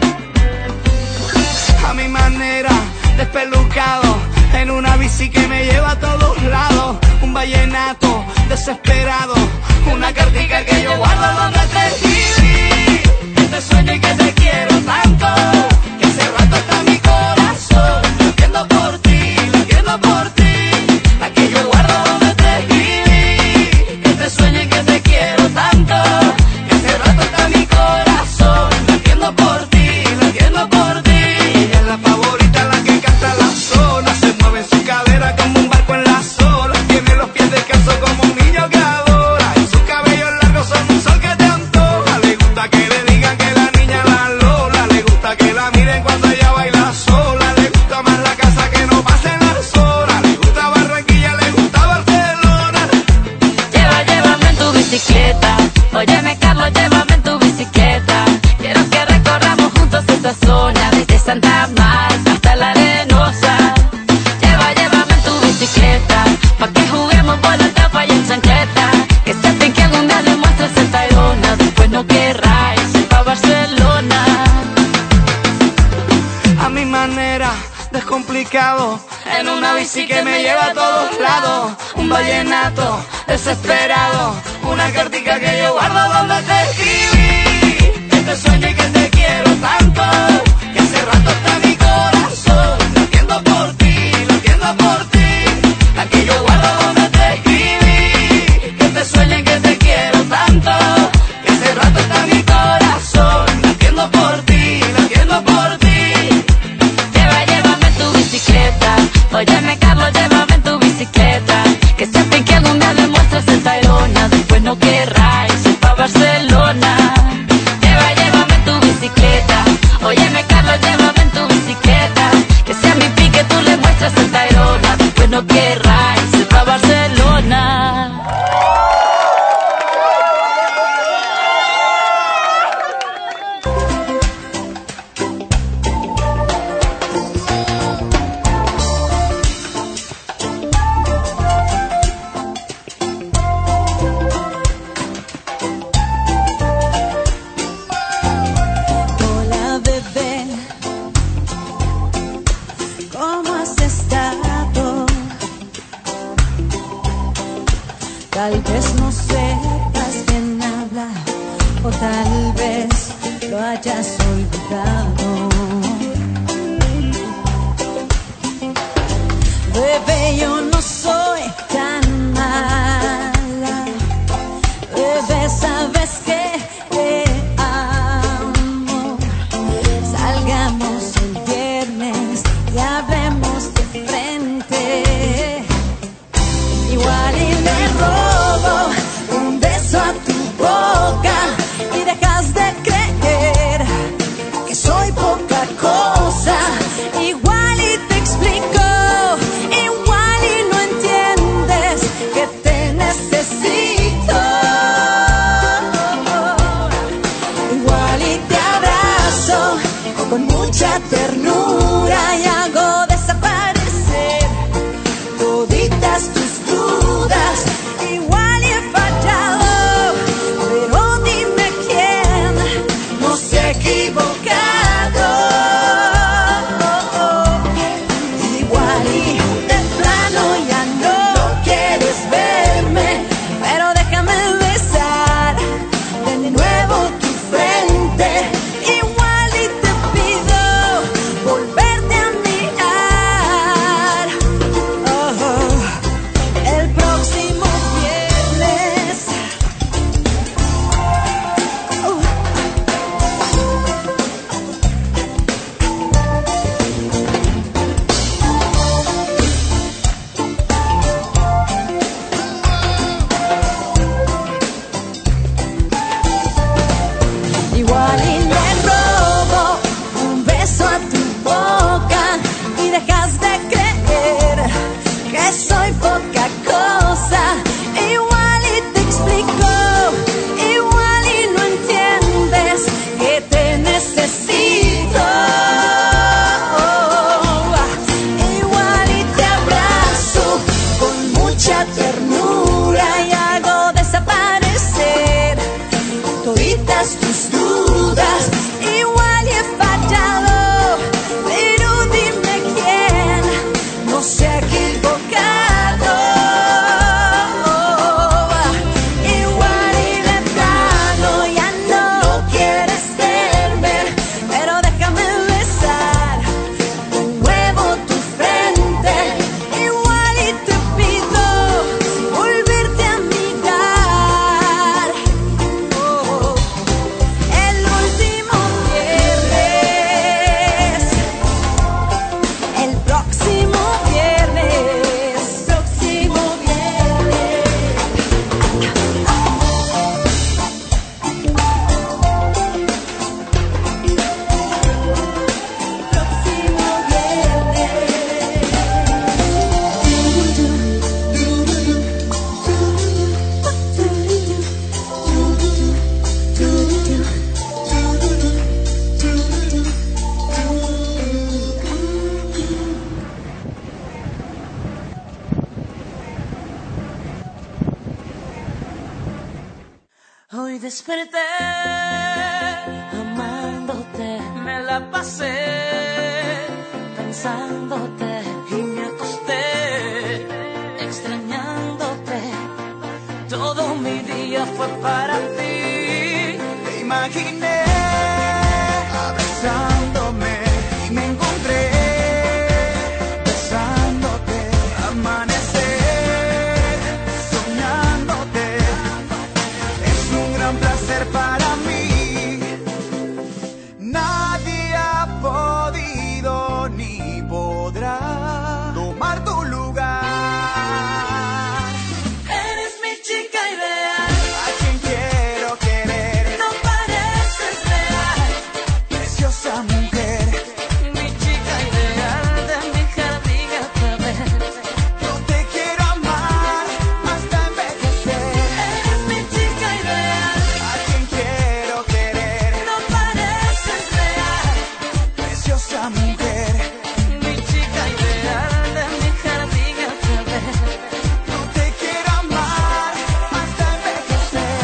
A mi manera, despelucado, en una bici que me lleva a todos lados. Un vallenato desesperado, una cartica que yo guardo donde te escribí. Que te sueño y que te quiero tanto, que hace rato está mi corazón latiendo por ti, latiendo por ti. La que yo guardo donde te escribí. Que te sueño y que te quiero tanto, que hace rato está mi corazón latiendo por ti, latiendo por ti. Ella es la favorita, la que canta la zona, se mueve en su cadera como un barco en las olas. Tiene los pies descalzos como un niño que adora, y sus cabellos largos son un sol que te antoja. Le gusta que le digan que la niña es la Lola, le gusta que la miren cuando ella baila sola. Le gusta más la casa que no pasen las horas, le gusta Barranquilla, le gusta Barcelona. Lleva, llévame en tu bicicleta. Óyeme, Carlos, llévame en tu bicicleta. Quiero que recorramos juntos esta zona, desde Santa Marta hasta la Arenosa. Lleva, llévame en tu bicicleta, pa' que juguemos por la tapa y en chancleta. Que sepan que algún día le muestres el Tayrona, después no querráis ir pa' Barcelona. A mi manera, descomplicado, en una bici que me lleva a todos lados. Un vallenato desesperado, una cartica que yo guardo donde te escribí. Que te sueño y que te quiero tanto, que hace rato está mi corazón latiendo por ti, latiendo por ti. La que yo guardo donde te escribí. Que te sueño y que te quiero tanto, que hace rato está mi corazón latiendo por ti, latiendo por ti. Lleva, llévame en tu bicicleta. Óyeme, Carlos, llévame en tu bicicleta. Que sepan que algún día le muestres el Tayrona, después no querráis ir pa' Barcelona. Lleva, llévame en tu bicicleta. Óyeme, Carlos, llévame en tu bicicleta. Que sea mi pique, tú le muestras el Tayrona, después no querráis ir pa' Barcelona. Hola bebé, ¿cómo has estado? Tal vez no sepas quién habla, o tal vez lo hayas olvidado. Bebé, yo no soy tan mala. Bebé, sabes que te amo. Salgamos el viernes y hablemos de frente. Igual y le robo un beso a tu boca y dejas de creer que soy poca cosa. Igual y te explico, igual y no entiendes que te necesito. Igual y te abrazo con mucha ternura y hago desaparecer toditas tus dudas. Igual y he fallado, pero dime quién no se equivocó. desperté amándote, me la pasé pensándote y me acosté extrañándote. Todo mi día fue para ti. Te imaginé abrazándome y me encontré besándote, amanecer soñándote. Es un gran placer para mí. Nadie ha podido ni podrá tomar tu lugar. Eres mi chica ideal, A quien quiero querer, no pareces real. preciosa mujer. Mi chica ideal de mi jardín otra vez. Yo te quiero amar hasta envejecer. Eres mi chica ideal, A quien quiero querer, no pareces real. preciosa mujer. Mi chica ideal de mi jardín otra vez. Yo te quiero amar hasta envejecer.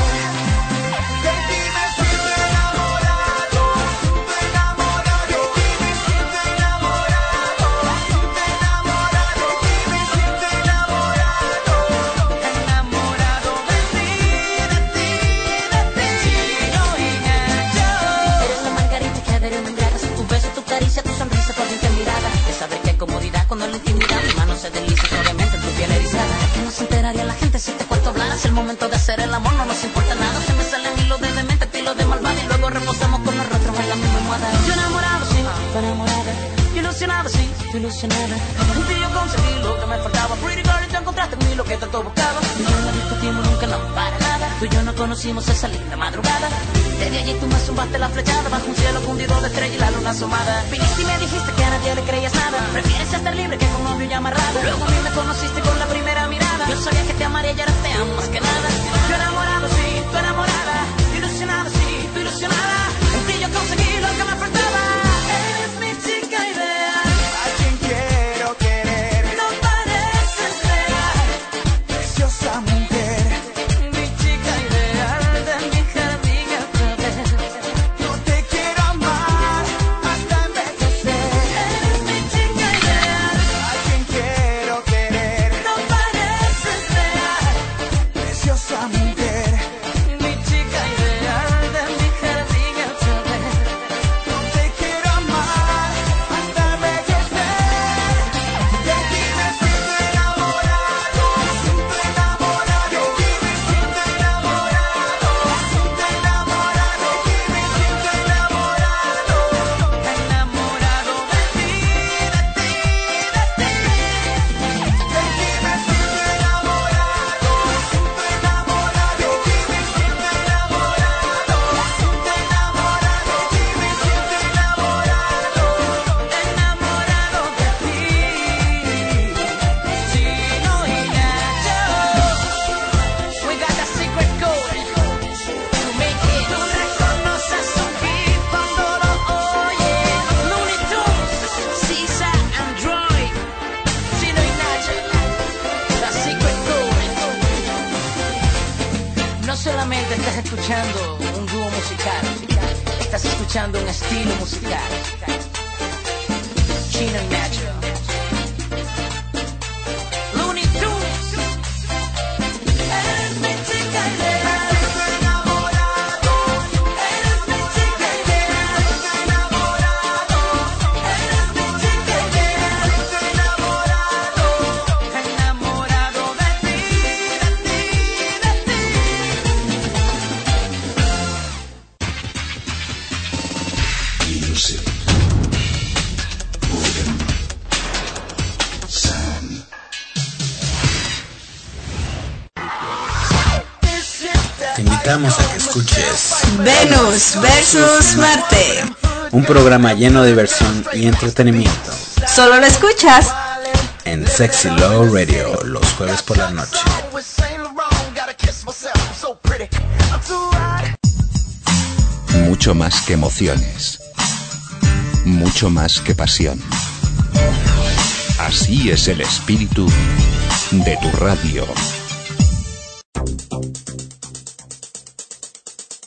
De ti me siento enamorado, enamorado. De ti me siento enamorado, enamorado. De ti me siento enamorado, Enamorado de ti, de ti, de ti. Chino y Nacho. Eres la margarita que adhiere me embriagas. Tu beso, tu caricia, tu sonrisa, tu ardiente mirada. De saber qué comodidad cuando la intimidad mi mano se desliza suavemente en tu piel erizada. Aquí no se enteraría la gente si te cuento hablar. Es el momento de hacer el amor, no nos importa nada. Se me salen hilos de demente, estilo de malvada. Y luego reposamos con los rostros en la misma almohada. Yo enamorado, sí, tú enamorada. Ilusionado, sí, tú ilusionada. En ti yo conseguí lo que me faltaba. Pretty girl, y tú encontraste en mí lo que tanto buscaba. Tú y yo no discutimos nunca, no, para nada. Tú y yo no conocimos esa linda madrugada. Desde allí tú me zumbaste la flechada bajo un cielo fundido de estrella y la luna asomada. Viniste y me dijiste que a nadie le creías nada. Prefieres estar libre que con novio y amarrado. Luego a mí me conociste con la primera mirada. Yo sabía que te amaría y ahora te amo más que nada. Yo enamorado, sí, tú enamorada. Ilusionado, sí, tú ilusionada. En ti yo conseguí lo que me faltaba. Eres mi chica ideal, a quien quiero querer, no pareces real. preciosa mujer. Mi chica ideal de mi jardín otra vez. Yo te quiero amar hasta envejecer. Eres mi chica ideal, A quien quiero querer, no pareces real. preciosa mujer. Mi chica ideal de mi jardín otra vez. Yo te quiero amar hasta envejecer. De ti me siento enamorado, siento enamorado. De ti me siento enamorado, siento enamorado. De ti me siento enamorado, Enamorado de ti, de ti, de ti. de ti me siento enamorado, siento enamorado. De ti me siento enamorado, siento enamorado. De ti me siento enamorado. Enamorado de ti. Chino y Nacho. We got that secret code to make it. Tú reconoces un hit cuando lo oyes. Looney Tunes, Sisa, Android. Chino y Nacho. The secret code. No solamente estás escuchando un dúo musical, estás escuchando un estilo musical. Chino y Nacho. Looney Tunes. Eres mi chica ideal. Enamorado, Eres mi chica ideal. enamorado, Eres mi chica ideal. enamorado. Enamorado de ti, de ti, de ti. Music. Rhythm. Sound. Te invitamos a que escuches Venus versus Marte. un programa lleno de diversión y entretenimiento Solo lo escuchas en Sexy Low Radio los jueves por la noche. Mucho más que emociones. Mucho más que pasión. Así es el espíritu de tu radio.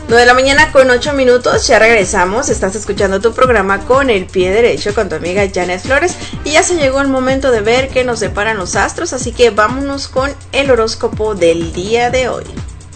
nueve de la mañana con ocho minutos, ya regresamos, estás escuchando tu programa Con el Pie Derecho con tu amiga Janet Flores y ya se llegó el momento de ver qué nos deparan los astros, así que vámonos con el horóscopo del día de hoy.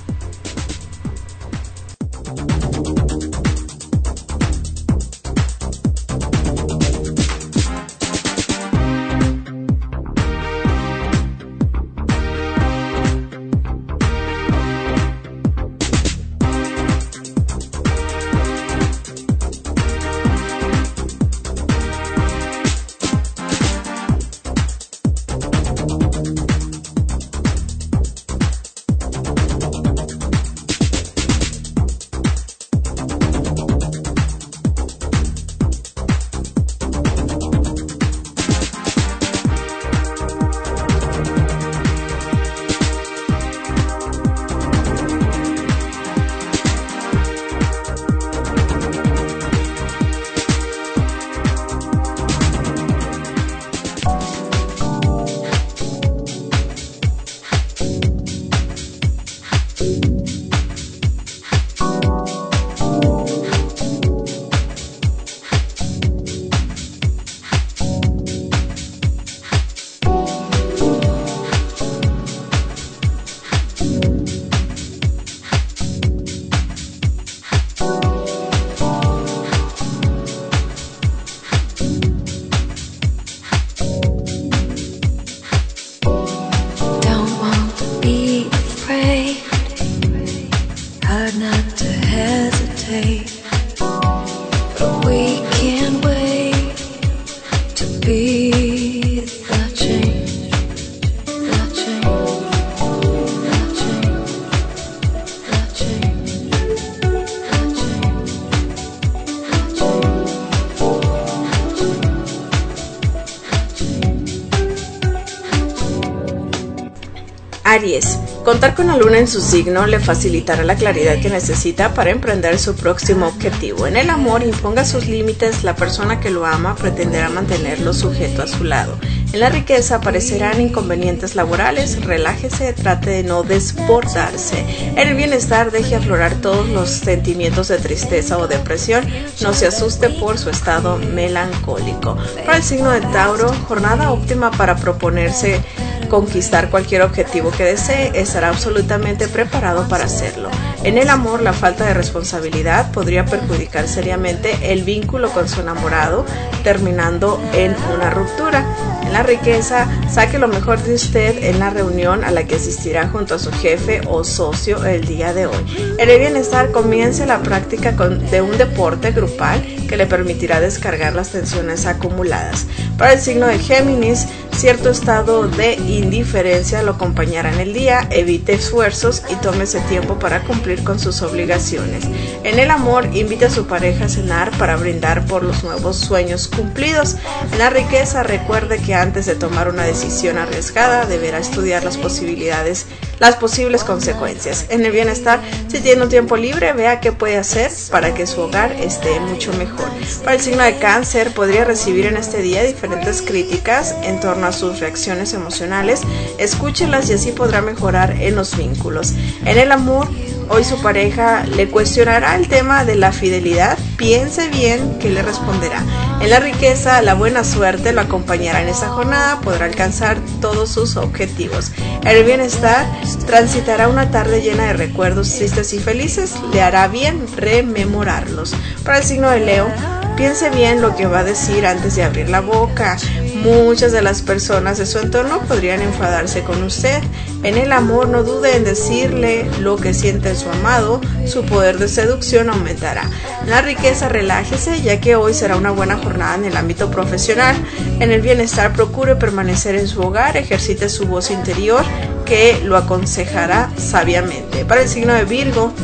Aries, contar con la luna en su signo le facilitará la claridad que necesita para emprender su próximo objetivo. En el amor, imponga sus límites, la persona que lo ama pretenderá mantenerlo sujeto a su lado. En la riqueza aparecerán inconvenientes laborales, relájese, trate de no desbordarse. En el bienestar, deje aflorar todos los sentimientos de tristeza o depresión, no se asuste por su estado melancólico. Para el signo de Tauro, jornada óptima para proponerse conquistar cualquier objetivo que desee, estará absolutamente preparado para hacerlo. En el amor, la falta de responsabilidad podría perjudicar seriamente el vínculo con su enamorado, terminando en una ruptura. En la riqueza, saque lo mejor de usted en la reunión a la que asistirá junto a su jefe o socio el día de hoy. En el bienestar, comience la práctica de un deporte grupal que le permitirá descargar las tensiones acumuladas. Para el signo de Géminis, cierto estado de indiferencia lo acompañará en el día, evite esfuerzos y tómese tiempo para cumplir con sus obligaciones. En el amor, invite a su pareja a cenar para brindar por los nuevos sueños cumplidos. En la riqueza, recuerde que antes de tomar una decisión arriesgada deberá estudiar las posibilidades, las posibles consecuencias. En el bienestar, si tiene un tiempo libre, vea qué puede hacer para que su hogar esté mucho mejor. Para el signo de Cáncer, podría recibir en este día diferentes críticas en torno a sus reacciones emocionales, escúchelas y así podrá mejorar en los vínculos. En el amor, hoy su pareja le cuestionará el tema de la fidelidad, piense bien qué le responderá. En la riqueza, la buena suerte lo acompañará en esta jornada, podrá alcanzar todos sus objetivos. En el bienestar, transitará una tarde llena de recuerdos tristes y felices, le hará bien rememorarlos. Para el signo de Leo, piense bien lo que va a decir antes de abrir la boca. Muchas de las personas de su entorno podrían enfadarse con usted. En el amor, no dude en decirle lo que siente su amado, su poder de seducción aumentará. En la riqueza, relájese, ya que hoy será una buena jornada en el ámbito profesional. En el bienestar, procure permanecer en su hogar, ejercite su voz interior, que lo aconsejará sabiamente. Para el signo de Virgo,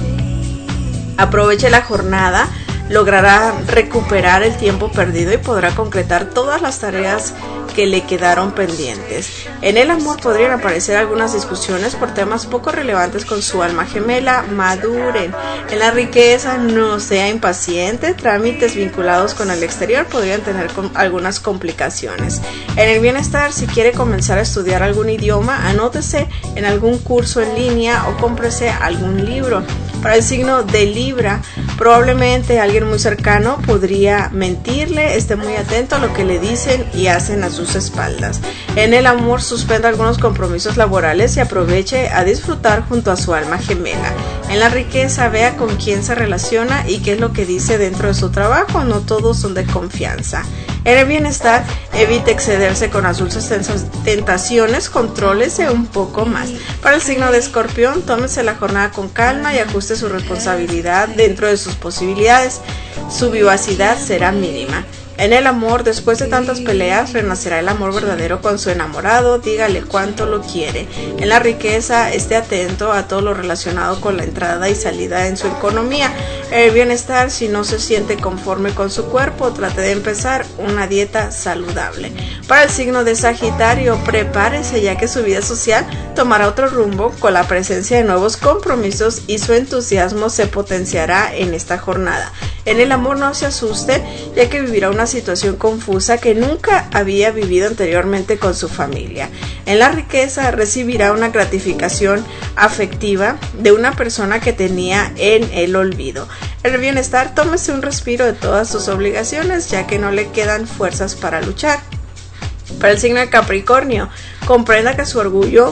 aproveche la jornada, logrará recuperar el tiempo perdido y podrá concretar todas las tareas que le quedaron pendientes. En el amor podrían aparecer algunas discusiones por temas poco relevantes con su alma gemela, maduren. En la riqueza, no sea impaciente, trámites vinculados con el exterior podrían tener com- algunas complicaciones. En el bienestar, si quiere comenzar a estudiar algún idioma, anótese en algún curso en línea o cómprese algún libro. Para el signo de Libra, probablemente alguien muy cercano podría mentirle, esté muy atento a lo que le dicen y hacen a sus espaldas. En el amor, suspenda algunos compromisos laborales y aproveche a disfrutar junto a su alma gemela. En la riqueza, vea con quién se relaciona y qué es lo que dice dentro de su trabajo, no todos son de confianza. En el bienestar, evite excederse con las dulces tentaciones, contrólese un poco más. Para el signo de Escorpión, tómese la jornada con calma y ajuste su responsabilidad dentro de sus posibilidades. Su vivacidad será mínima. En el amor, después de tantas peleas, renacerá el amor verdadero con su enamorado, dígale cuánto lo quiere. En la riqueza, esté atento a todo lo relacionado con la entrada y salida en su economía. En el bienestar, si no se siente conforme con su cuerpo, trate de empezar una dieta saludable. Para el signo de Sagitario, prepárese ya que su vida social tomará otro rumbo con la presencia de nuevos compromisos y su entusiasmo se potenciará en esta jornada. En el amor, no se asuste, ya que vivirá una situación confusa que nunca había vivido anteriormente con su familia. En la riqueza, recibirá una gratificación afectiva de una persona que tenía en el olvido. En el bienestar, tómese un respiro de todas sus obligaciones, ya que no le quedan fuerzas para luchar. Para el signo de Capricornio, comprenda que su orgullo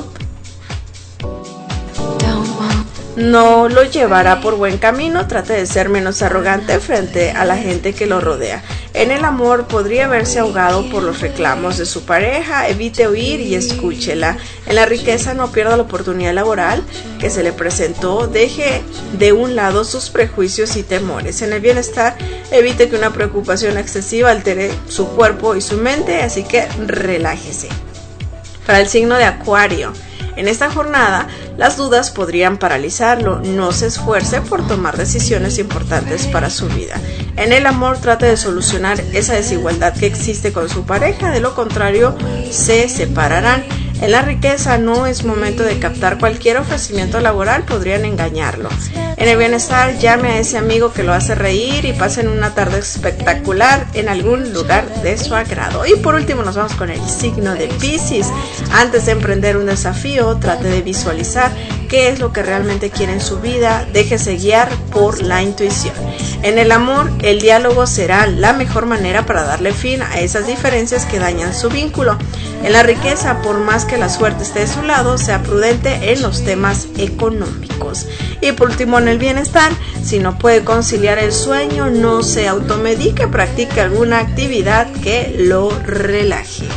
no lo llevará por buen camino, trate de ser menos arrogante frente a la gente que lo rodea. En el amor, podría verse ahogado por los reclamos de su pareja, evite oír y escúchela. En la riqueza, no pierda la oportunidad laboral que se le presentó, deje de un lado sus prejuicios y temores. En el bienestar, evite que una preocupación excesiva altere su cuerpo y su mente, así que relájese. Para el signo de Acuario, en esta jornada, las dudas podrían paralizarlo. No se esfuerce por tomar decisiones importantes para su vida. En el amor, trate de solucionar esa desigualdad que existe con su pareja, de lo contrario, se separarán. En la riqueza, no es momento de captar cualquier ofrecimiento laboral, podrían engañarlo. En el bienestar, llame a ese amigo que lo hace reír y pasen una tarde espectacular en algún lugar de su agrado. Y por último, nos vamos con el signo de Piscis. Antes de emprender un desafío, trate de visualizar qué es lo que realmente quiere en su vida, déjese guiar por la intuición. En el amor, el diálogo será la mejor manera para darle fin a esas diferencias que dañan su vínculo. En la riqueza, por más que la suerte esté de su lado, sea prudente en los temas económicos. Y por último, en el bienestar, si no puede conciliar el sueño, no se automedique, practique alguna actividad que lo relaje.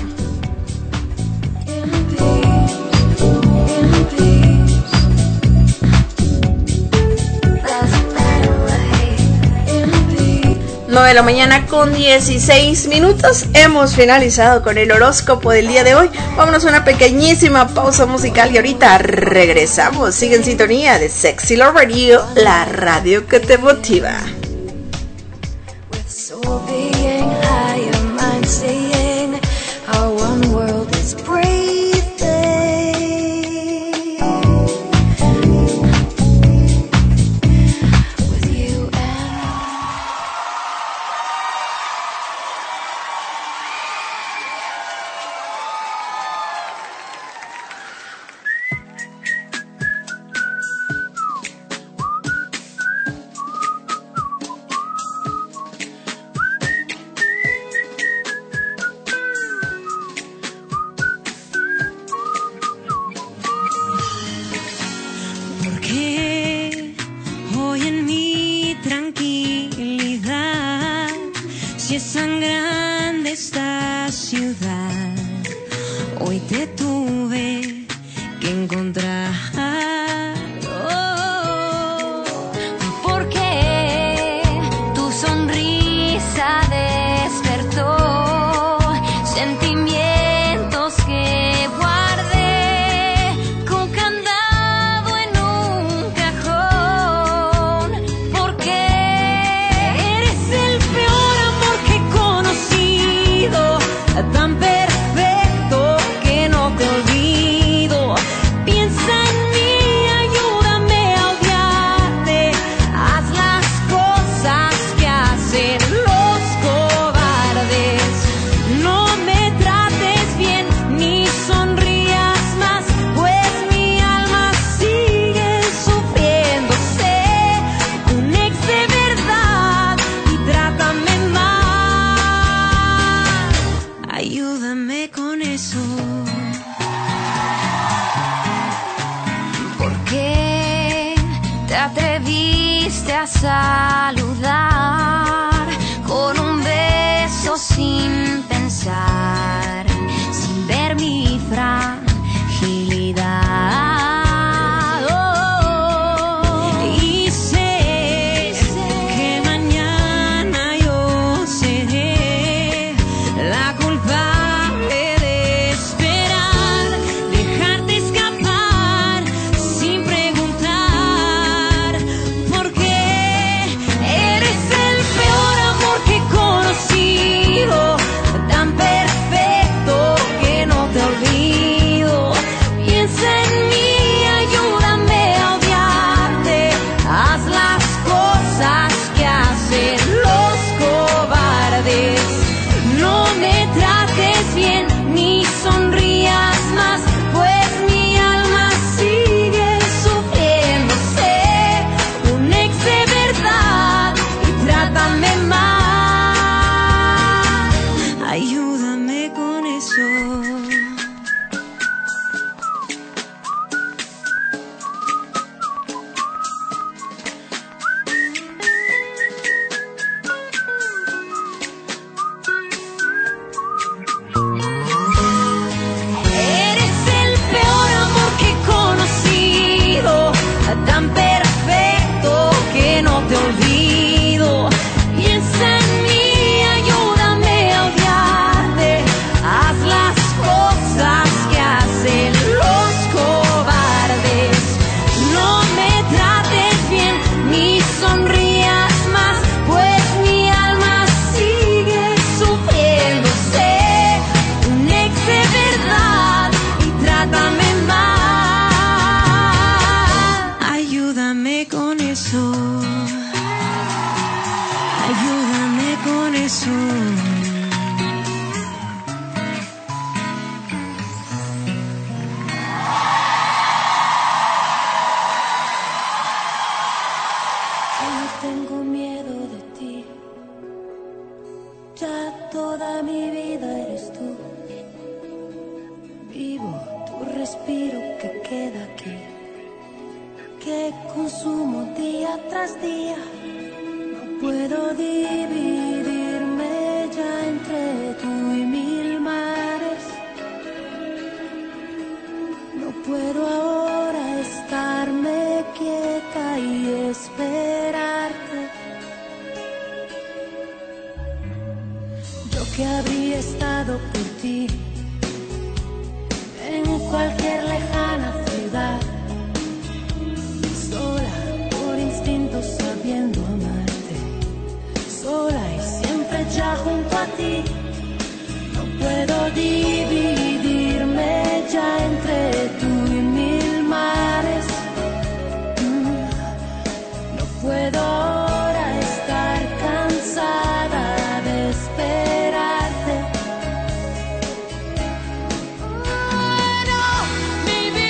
nueve de la mañana con dieciséis minutos. Hemos finalizado con el horóscopo del día de hoy. Vámonos a una pequeñísima pausa musical y ahorita regresamos. Sigue en sintonía de Sexy Love Radio, la radio que te motiva. Perfecto que no te olvido. Piensa en mí. verte a saludar con un beso sin pensar, sin ver mi fragilidad. Baby,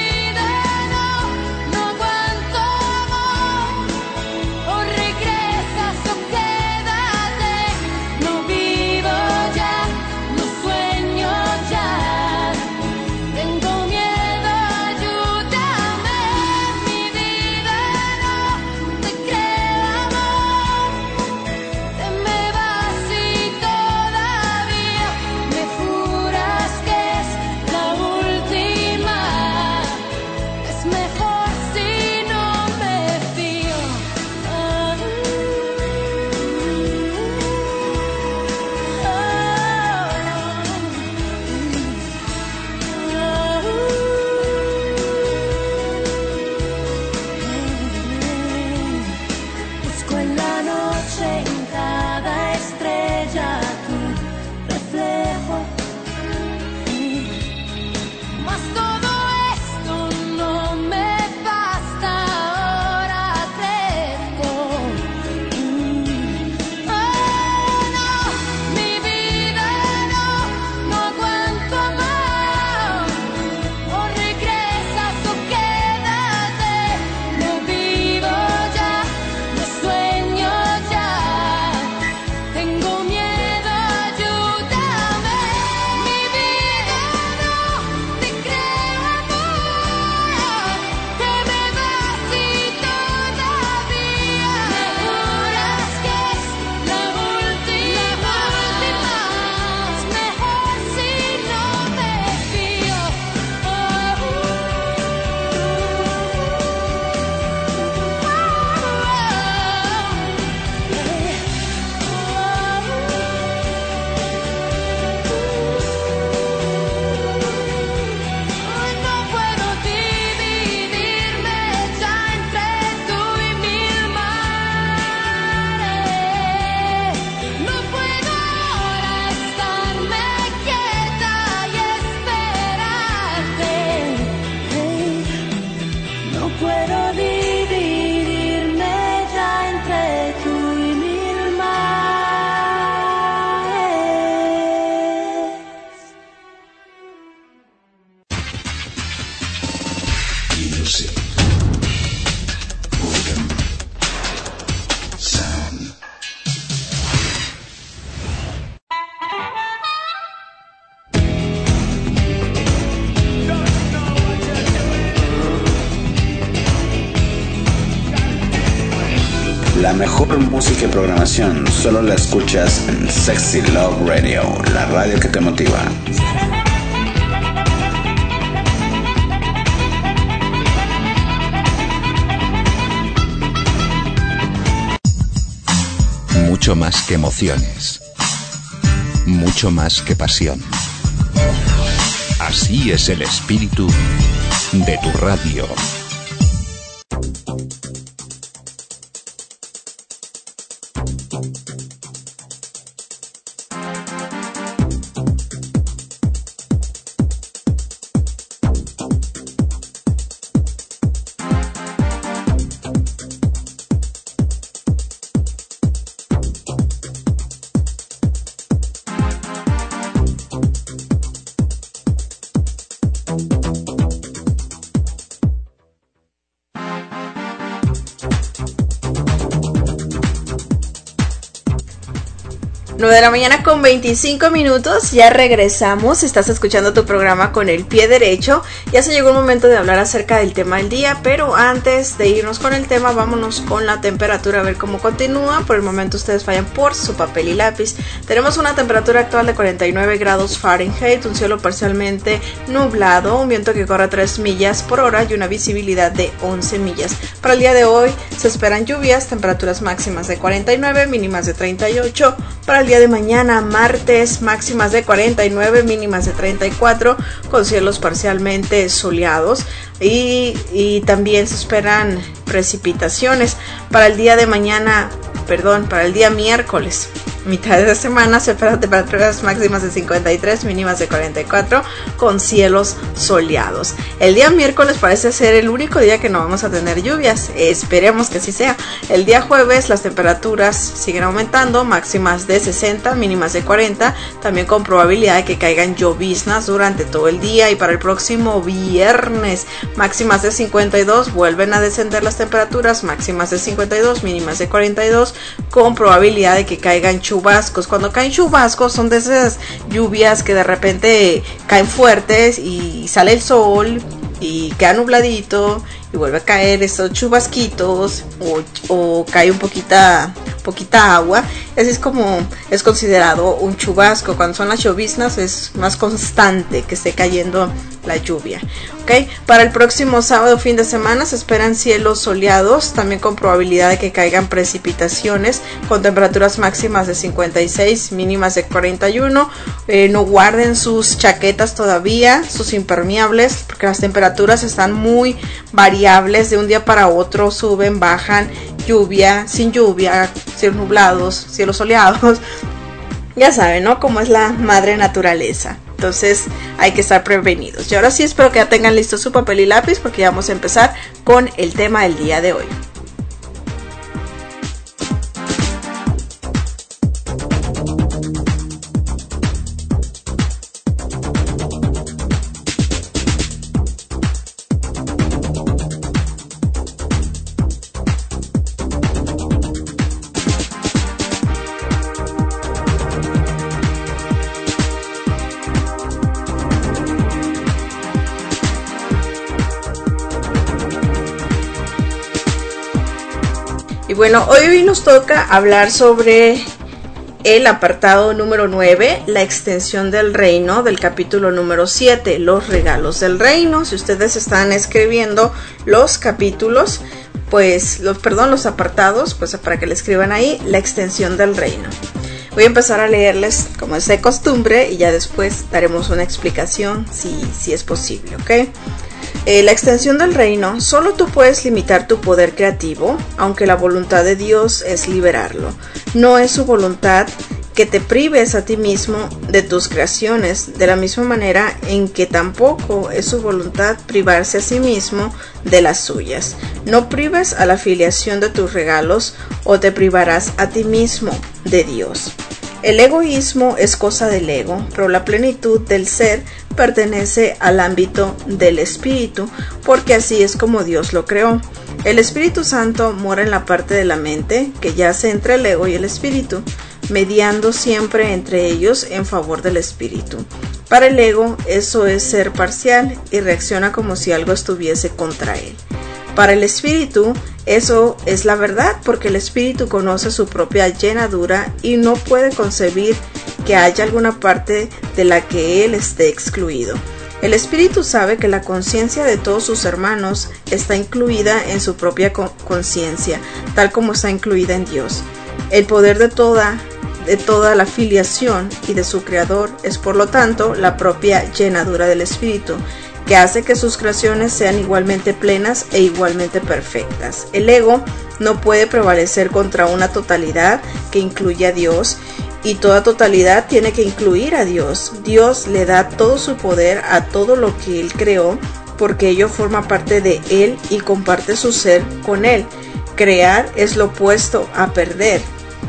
puedo dividirme ya entre tú y mil mares. Music. Organ. Sound. La mejor música y programación solo la escuchas en Sexy Love Radio, la radio que te motiva. Mucho más que emociones. Mucho más que pasión. Así es el espíritu de tu radio. nueve de la mañana con veinticinco minutos, ya regresamos, estás escuchando tu programa Con el Pie Derecho. Ya se llegó el momento de hablar acerca del tema del día, pero antes de irnos con el tema, vámonos con la temperatura a ver cómo continúa. Por el momento ustedes vayan por su papel y lápiz. Tenemos una temperatura actual de cuarenta y nueve grados Fahrenheit, un cielo parcialmente nublado, un viento que corre a tres millas por hora y una visibilidad de once millas. Para el día de hoy se esperan lluvias, temperaturas máximas de cuarenta y nueve, mínimas de treinta y ocho. Para el día de mañana, martes, máximas de cuarenta y nueve, mínimas de treinta y cuatro, con cielos parcialmente soleados. Y, y también se esperan precipitaciones. Para el día de mañana, perdón, para el día miércoles, mitad de semana, se esperan temperaturas máximas de cincuenta y tres, mínimas de cuarenta y cuatro, con cielos soleados. El día miércoles parece ser el único día que no vamos a tener lluvias. Esperemos que así sea. El día jueves las temperaturas siguen aumentando, máximas de sesenta, mínimas de cuarenta, también con probabilidad de que caigan lloviznas durante todo el día. Y para el próximo viernes, máximas de cincuenta y dos, vuelven a descender las temperaturas, máximas de cincuenta y dos, mínimas de cuarenta y dos, con probabilidad de que caigan chubascos. Cuando caen chubascos son de esas lluvias que de repente caen fuertes y sale el sol y queda nubladito y vuelve a caer esos chubasquitos, o, o cae un poquita, poquita agua. Así es como es considerado un chubasco. Cuando son las lloviznas es más constante que esté cayendo la lluvia. ¿Okay? Para el próximo sábado, fin de semana, se esperan cielos soleados, también con probabilidad de que caigan precipitaciones, con temperaturas máximas de cincuenta y seis, mínimas de cuarenta y uno. Eh, no guarden sus chaquetas todavía, sus impermeables, porque las temperaturas están muy variables. De un día para otro suben, bajan, lluvia, sin lluvia, cielos nublados, cielos soleados. Ya saben, ¿no? Cómo es la madre naturaleza. Entonces hay que estar prevenidos. Y ahora sí, espero que ya tengan listo su papel y lápiz, porque ya vamos a empezar con el tema del día de hoy. Y bueno, hoy nos toca hablar sobre el apartado número nueve, la extensión del reino, del capítulo número siete, los regalos del reino. Si ustedes están escribiendo los capítulos, pues, los, perdón, los apartados, pues para que le escriban ahí, la extensión del reino. Voy a empezar a leerles como es de costumbre y ya después daremos una explicación si, si es posible, ¿ok? Eh, la extensión del reino, solo tú puedes limitar tu poder creativo, aunque la voluntad de Dios es liberarlo. No es su voluntad que que te prives a ti mismo de tus creaciones, de la misma manera en que tampoco es su voluntad privarse a sí mismo de las suyas. No prives a la filiación de tus regalos o te privarás a ti mismo de Dios. El egoísmo es cosa del ego, pero la plenitud del ser pertenece al ámbito del espíritu, porque así es como Dios lo creó. El Espíritu Santo mora en la parte de la mente que yace entre el ego y el espíritu, mediando siempre entre ellos en favor del espíritu. Para el ego, eso es ser parcial y reacciona como si algo estuviese contra él. Para el espíritu, eso es la verdad, porque el espíritu conoce su propia llenadura y no puede concebir que haya alguna parte de la que él esté excluido. El espíritu sabe que la conciencia de todos sus hermanos está incluida en su propia conciencia, tal como está incluida en Dios. El poder de toda, de toda la filiación y de su creador es, por lo tanto, la propia llenadura del espíritu, que hace que sus creaciones sean igualmente plenas e igualmente perfectas. El ego no puede prevalecer contra una totalidad que incluye a Dios, y toda totalidad tiene que incluir a Dios. Dios le da todo su poder a todo lo que Él creó, porque ello forma parte de Él y comparte su ser con Él. Crear es lo opuesto a perder,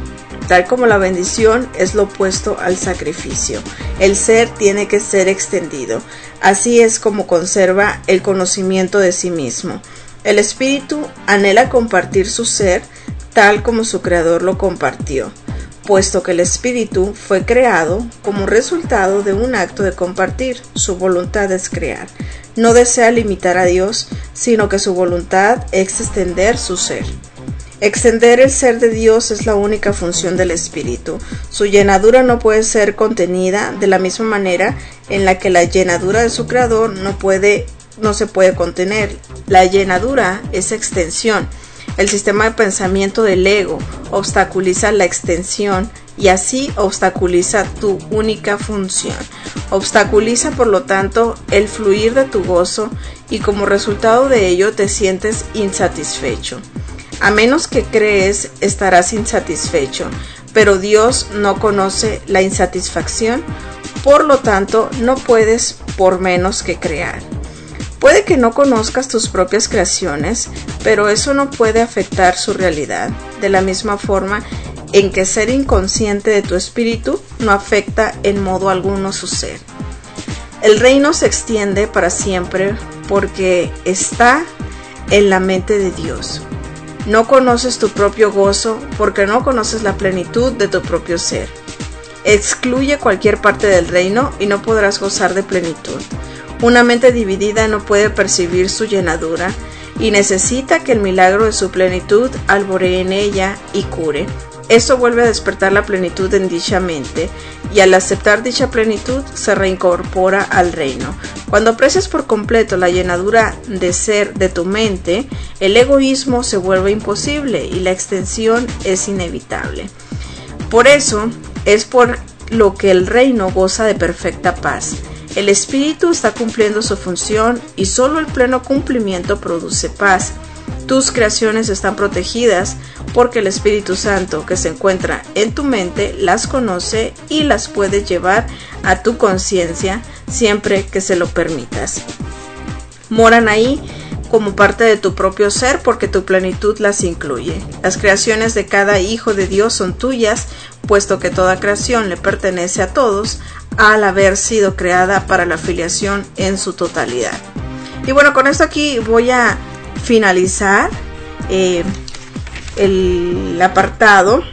tal como la bendición es lo opuesto al sacrificio. El ser tiene que ser extendido. Así es como conserva el conocimiento de sí mismo. El espíritu anhela compartir su ser tal como su creador lo compartió, puesto que el espíritu fue creado como resultado de un acto de compartir. Su voluntad es crear. No desea limitar a Dios, sino que su voluntad es extender su ser. Extender el ser de Dios es la única función del espíritu. Su llenadura no puede ser contenida de la misma manera en la que la llenadura de su creador no puede, no se puede contener. La llenadura es extensión. El sistema de pensamiento del ego obstaculiza la extensión y así obstaculiza tu única función. Obstaculiza, por lo tanto, el fluir de tu gozo y como resultado de ello te sientes insatisfecho. A menos que crees, estarás insatisfecho, pero Dios no conoce la insatisfacción, por lo tanto, no puedes por menos que crear. Puede que no conozcas tus propias creaciones, pero eso no puede afectar su realidad, de la misma forma en que ser inconsciente de tu espíritu no afecta en modo alguno su ser. El reino se extiende para siempre porque está en la mente de Dios. No conoces tu propio gozo porque no conoces la plenitud de tu propio ser. Excluye cualquier parte del reino y no podrás gozar de plenitud. Una mente dividida no puede percibir su llenadura y necesita que el milagro de su plenitud alboree en ella y cure. Esto vuelve a despertar la plenitud en dicha mente y al aceptar dicha plenitud se reincorpora al reino. Cuando aprecias por completo la llenadura de ser de tu mente, el egoísmo se vuelve imposible y la extensión es inevitable. Por eso es por lo que el reino goza de perfecta paz. El espíritu está cumpliendo su función y solo el pleno cumplimiento produce paz. Tus creaciones están protegidas porque el Espíritu Santo que se encuentra en tu mente las conoce y las puede llevar a tu conciencia siempre que se lo permitas. Moran ahí como parte de tu propio ser porque tu plenitud las incluye. Las creaciones de cada hijo de Dios son tuyas, puesto que toda creación le pertenece a todos al haber sido creada para la filiación en su totalidad. Y bueno, con esto aquí voy a finalizar eh, el apartado.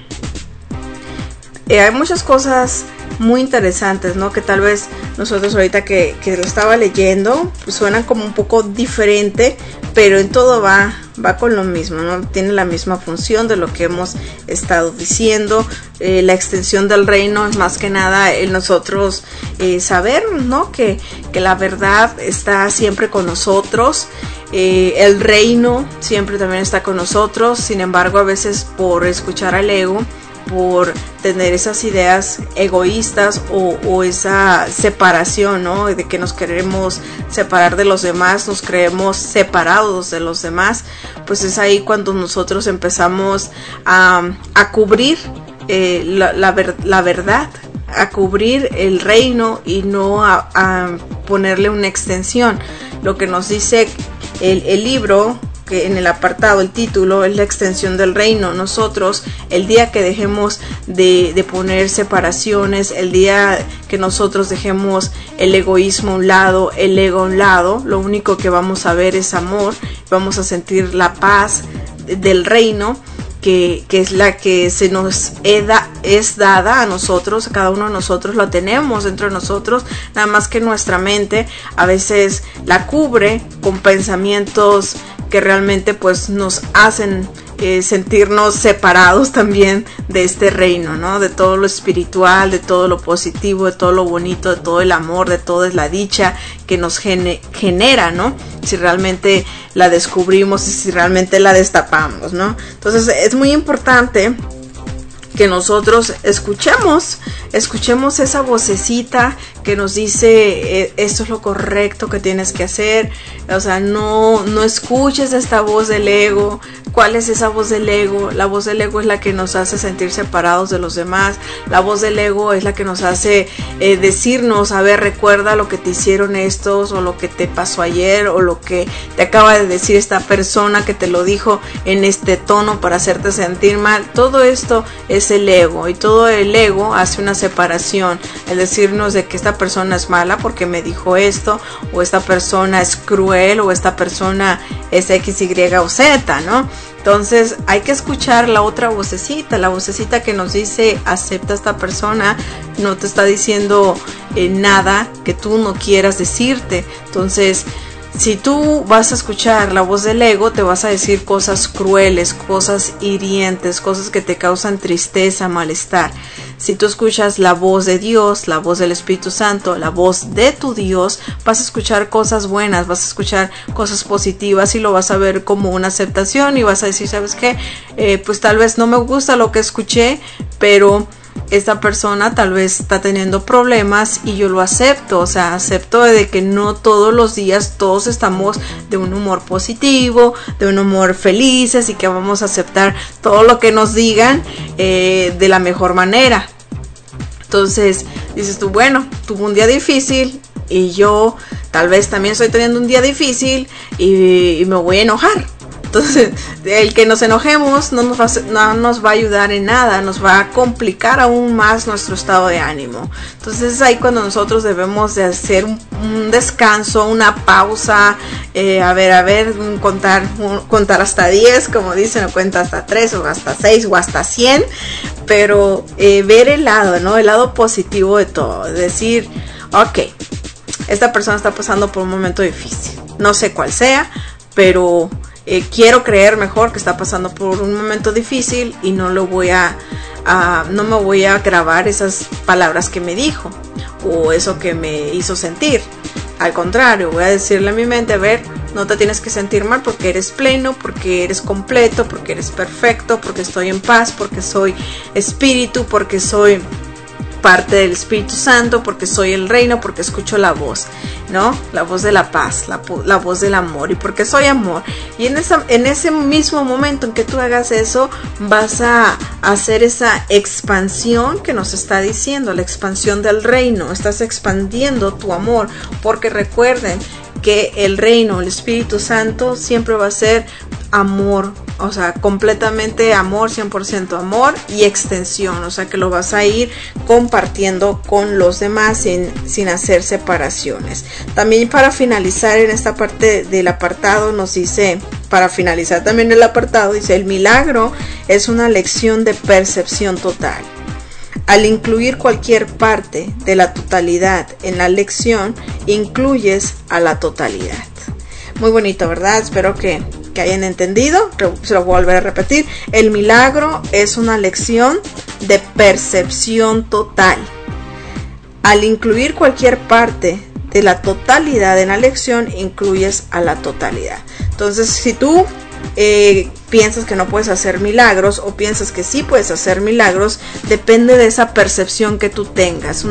Eh, hay muchas cosas muy interesantes, ¿no? Que tal vez nosotros ahorita que, que lo estaba leyendo pues suenan como un poco diferente, pero en todo va, va con lo mismo, ¿no? Tiene la misma función de lo que hemos estado diciendo. Eh, la extensión del reino es más que nada el nosotros eh, saber, ¿no? Que, que la verdad está siempre con nosotros. Eh, el reino siempre también está con nosotros. Sin embargo, a veces por escuchar al ego, por tener esas ideas egoístas o, o esa separación, ¿no? De que nos queremos separar de los demás, nos creemos separados de los demás, pues es ahí cuando nosotros empezamos a, a cubrir eh, la, la, ver, la verdad, a cubrir el reino y no a, a ponerle una extensión. Lo que nos dice el, el libro, que en el apartado, el título, es la extensión del reino. Nosotros, el día que dejemos de, de poner separaciones, el día que nosotros dejemos el egoísmo a un lado, el ego a un lado, lo único que vamos a ver es amor, vamos a sentir la paz del reino, que, que es la que se nos eda, es dada a nosotros, cada uno de nosotros la tenemos dentro de nosotros, nada más que nuestra mente a veces la cubre con pensamientos que realmente pues nos hacen eh, sentirnos separados también de este reino, ¿no? De todo lo espiritual, de todo lo positivo, de todo lo bonito, de todo el amor, de toda la dicha que nos gene, genera, ¿no? Si realmente la descubrimos y si realmente la destapamos, ¿no? Entonces es muy importante que nosotros escuchemos, escuchemos esa vocecita que nos dice eh, esto es lo correcto que tienes que hacer. O sea, no, no escuches esta voz del ego. ¿Cuál es esa voz del ego? La voz del ego es la que nos hace sentir separados de los demás. La voz del ego es la que nos hace eh, decirnos, a ver, recuerda lo que te hicieron estos, o lo que te pasó ayer, o lo que te acaba de decir esta persona que te lo dijo en este tono para hacerte sentir mal. Todo esto es el ego, y todo el ego hace una separación, el decirnos de que esta persona es mala porque me dijo esto, o esta persona es cruel, o esta persona es X, Y o Z, ¿no? Entonces hay que escuchar la otra vocecita, la vocecita que nos dice acepta a esta persona, no te está diciendo eh, nada que tú no quieras decirte. Entonces si tú vas a escuchar la voz del ego, te vas a decir cosas crueles, cosas hirientes, cosas que te causan tristeza, malestar. Si tú escuchas la voz de Dios, la voz del Espíritu Santo, la voz de tu Dios, vas a escuchar cosas buenas, vas a escuchar cosas positivas y lo vas a ver como una aceptación y vas a decir, ¿sabes qué? Eh, pues tal vez no me gusta lo que escuché, pero esta persona tal vez está teniendo problemas y yo lo acepto, o sea, acepto de que no todos los días todos estamos de un humor positivo, de un humor felices y que vamos a aceptar todo lo que nos digan eh, de la mejor manera. Entonces dices tú, bueno, tuve un día difícil y yo tal vez también estoy teniendo un día difícil y, y me voy a enojar. Entonces, el que nos enojemos no nos, va a, no nos va a ayudar en nada, nos va a complicar aún más nuestro estado de ánimo. Entonces es ahí cuando nosotros debemos de hacer un, un descanso, una pausa, eh, a ver, a ver, un contar, un, contar hasta diez, como dicen, o cuenta hasta tres, o hasta seis, o hasta cien, pero eh, ver el lado, ¿no? El lado positivo de todo, decir, ok, esta persona está pasando por un momento difícil, no sé cuál sea, pero Eh, quiero creer mejor que está pasando por un momento difícil y no lo voy a, a no me voy a grabar esas palabras que me dijo o eso que me hizo sentir. Al contrario, voy a decirle a mi mente, a ver, no te tienes que sentir mal porque eres pleno, porque eres completo, porque eres perfecto, porque estoy en paz, porque soy espíritu, porque soy parte del Espíritu Santo, porque soy el reino, porque escucho la voz, ¿no? La voz de la paz, la, la voz del amor, y porque soy amor. Y en, esa, en ese mismo momento en que tú hagas eso, vas a hacer esa expansión que nos está diciendo, la expansión del reino. Estás expandiendo tu amor, porque recuerden que el reino, el Espíritu Santo siempre va a ser amor, o sea, completamente amor, cien por ciento amor y extensión, o sea que lo vas a ir compartiendo con los demás sin, sin hacer separaciones. También para finalizar en esta parte del apartado nos dice, para finalizar también el apartado, dice, el milagro es una lección de percepción total. Al incluir cualquier parte de la totalidad en la lección, incluyes a la totalidad. Muy bonito, ¿verdad? Espero que, que hayan entendido. Se lo voy a volver a repetir. El milagro es una lección de percepción total. Al incluir cualquier parte de la totalidad en la lección, incluyes a la totalidad. Entonces, si tú eh, piensas que no puedes hacer milagros o piensas que sí puedes hacer milagros, depende de esa percepción que tú tengas. Una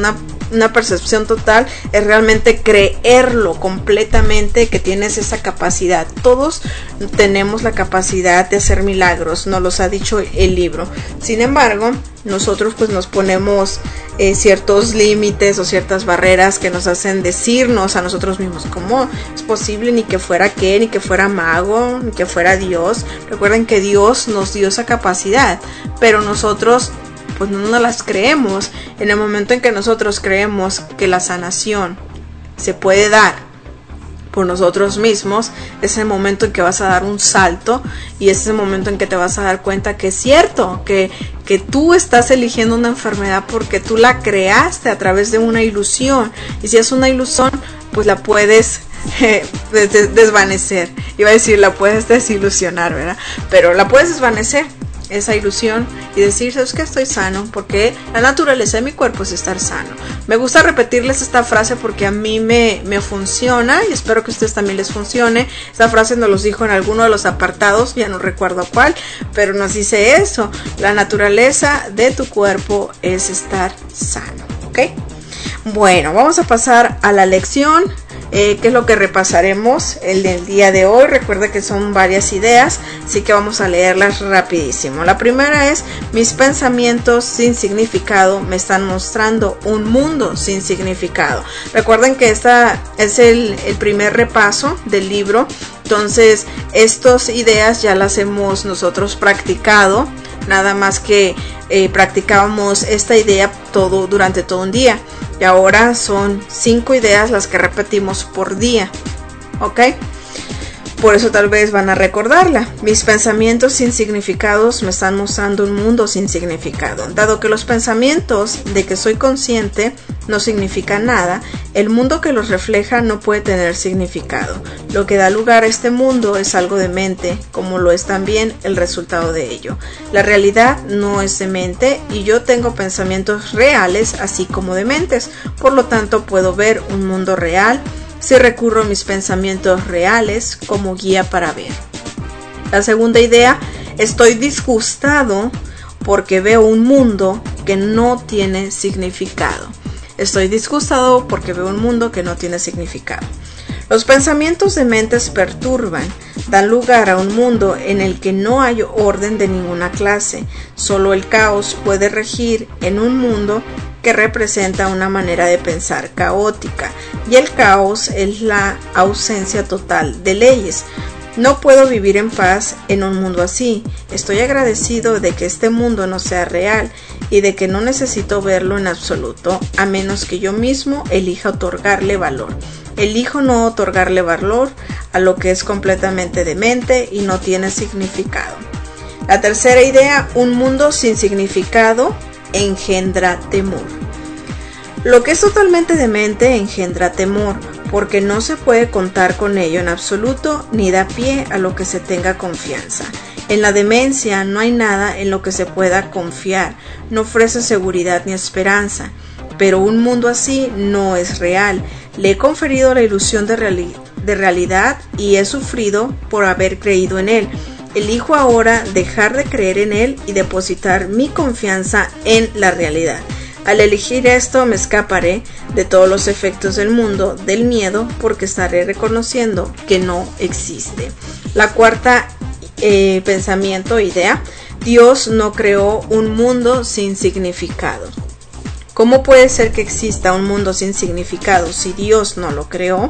una percepción total es realmente creerlo completamente, que tienes esa capacidad. Todos tenemos la capacidad de hacer milagros, nos los ha dicho el libro. Sin embargo, nosotros pues nos ponemos eh, ciertos límites o ciertas barreras que nos hacen decirnos a nosotros mismos, ¿cómo es posible? Ni que fuera qué, ni que fuera mago, ni que fuera Dios. Recuerden que Dios nos dio esa capacidad, pero nosotros pues no nos las creemos. En el momento en que nosotros creemos que la sanación se puede dar por nosotros mismos, es el momento en que vas a dar un salto, y es el momento en que te vas a dar cuenta que es cierto, que, que tú estás eligiendo una enfermedad porque tú la creaste a través de una ilusión, y si es una ilusión, pues la puedes eh, des- desvanecer, iba a decir la puedes desilusionar, ¿verdad? Pero la puedes desvanecer, esa ilusión, y decir, ¿sabes qué? Estoy sano, porque la naturaleza de mi cuerpo es estar sano. Me gusta repetirles esta frase porque a mí me, me funciona, y espero que a ustedes también les funcione. Esta frase nos los dijo en alguno de los apartados, ya no recuerdo cuál, pero nos dice eso: la naturaleza de tu cuerpo es estar sano, ¿ok? Bueno, vamos a pasar a la lección. Eh, ¿Qué es lo que repasaremos el del día de hoy? Recuerda que son varias ideas, así que vamos a leerlas rapidísimo. La primera es: mis pensamientos sin significado me están mostrando un mundo sin significado. Recuerden que esta es el, el primer repaso del libro, entonces estas ideas ya las hemos nosotros practicado, nada más que eh, practicábamos esta idea todo durante todo un día. Y ahora son cinco ideas las que repetimos por día, ¿ok? Por eso tal vez van a recordarla. Mis pensamientos sin significados me están mostrando un mundo sin significado. Dado que los pensamientos de que soy consciente no significan nada, el mundo que los refleja no puede tener significado. Lo que da lugar a este mundo es algo de mente, como lo es también el resultado de ello. La realidad no es de mente, y yo tengo pensamientos reales así como de mentes. Por lo tanto, puedo ver un mundo real si recurro a mis pensamientos reales como guía para ver. La segunda idea: estoy disgustado porque veo un mundo que no tiene significado. Estoy disgustado porque veo un mundo que no tiene significado. Los pensamientos de mentes perturban, dan lugar a un mundo en el que no hay orden de ninguna clase. Solo el caos puede regir en un mundo que representa una manera de pensar caótica, y el caos es la ausencia total de leyes. No puedo vivir en paz en un mundo así. Estoy agradecido de que este mundo no sea real y de que no necesito verlo en absoluto, a menos que yo mismo elija otorgarle valor. Elijo no otorgarle valor a lo que es completamente demente y no tiene significado. La tercera idea: un mundo sin significado engendra temor. Lo que es totalmente demente engendra temor, porque no se puede contar con ello en absoluto, ni da pie a lo que se tenga confianza. En la demencia no hay nada en lo que se pueda confiar, no ofrece seguridad ni esperanza. Pero un mundo así no es real. Le he conferido la ilusión de, reali- de realidad y he sufrido por haber creído en él. Elijo ahora dejar de creer en él y depositar mi confianza en la realidad. Al elegir esto, me escaparé de todos los efectos del mundo, del miedo, porque estaré reconociendo que no existe. La cuarta eh, pensamiento, idea: Dios no creó un mundo sin significado. ¿Cómo puede ser que exista un mundo sin significado si Dios no lo creó?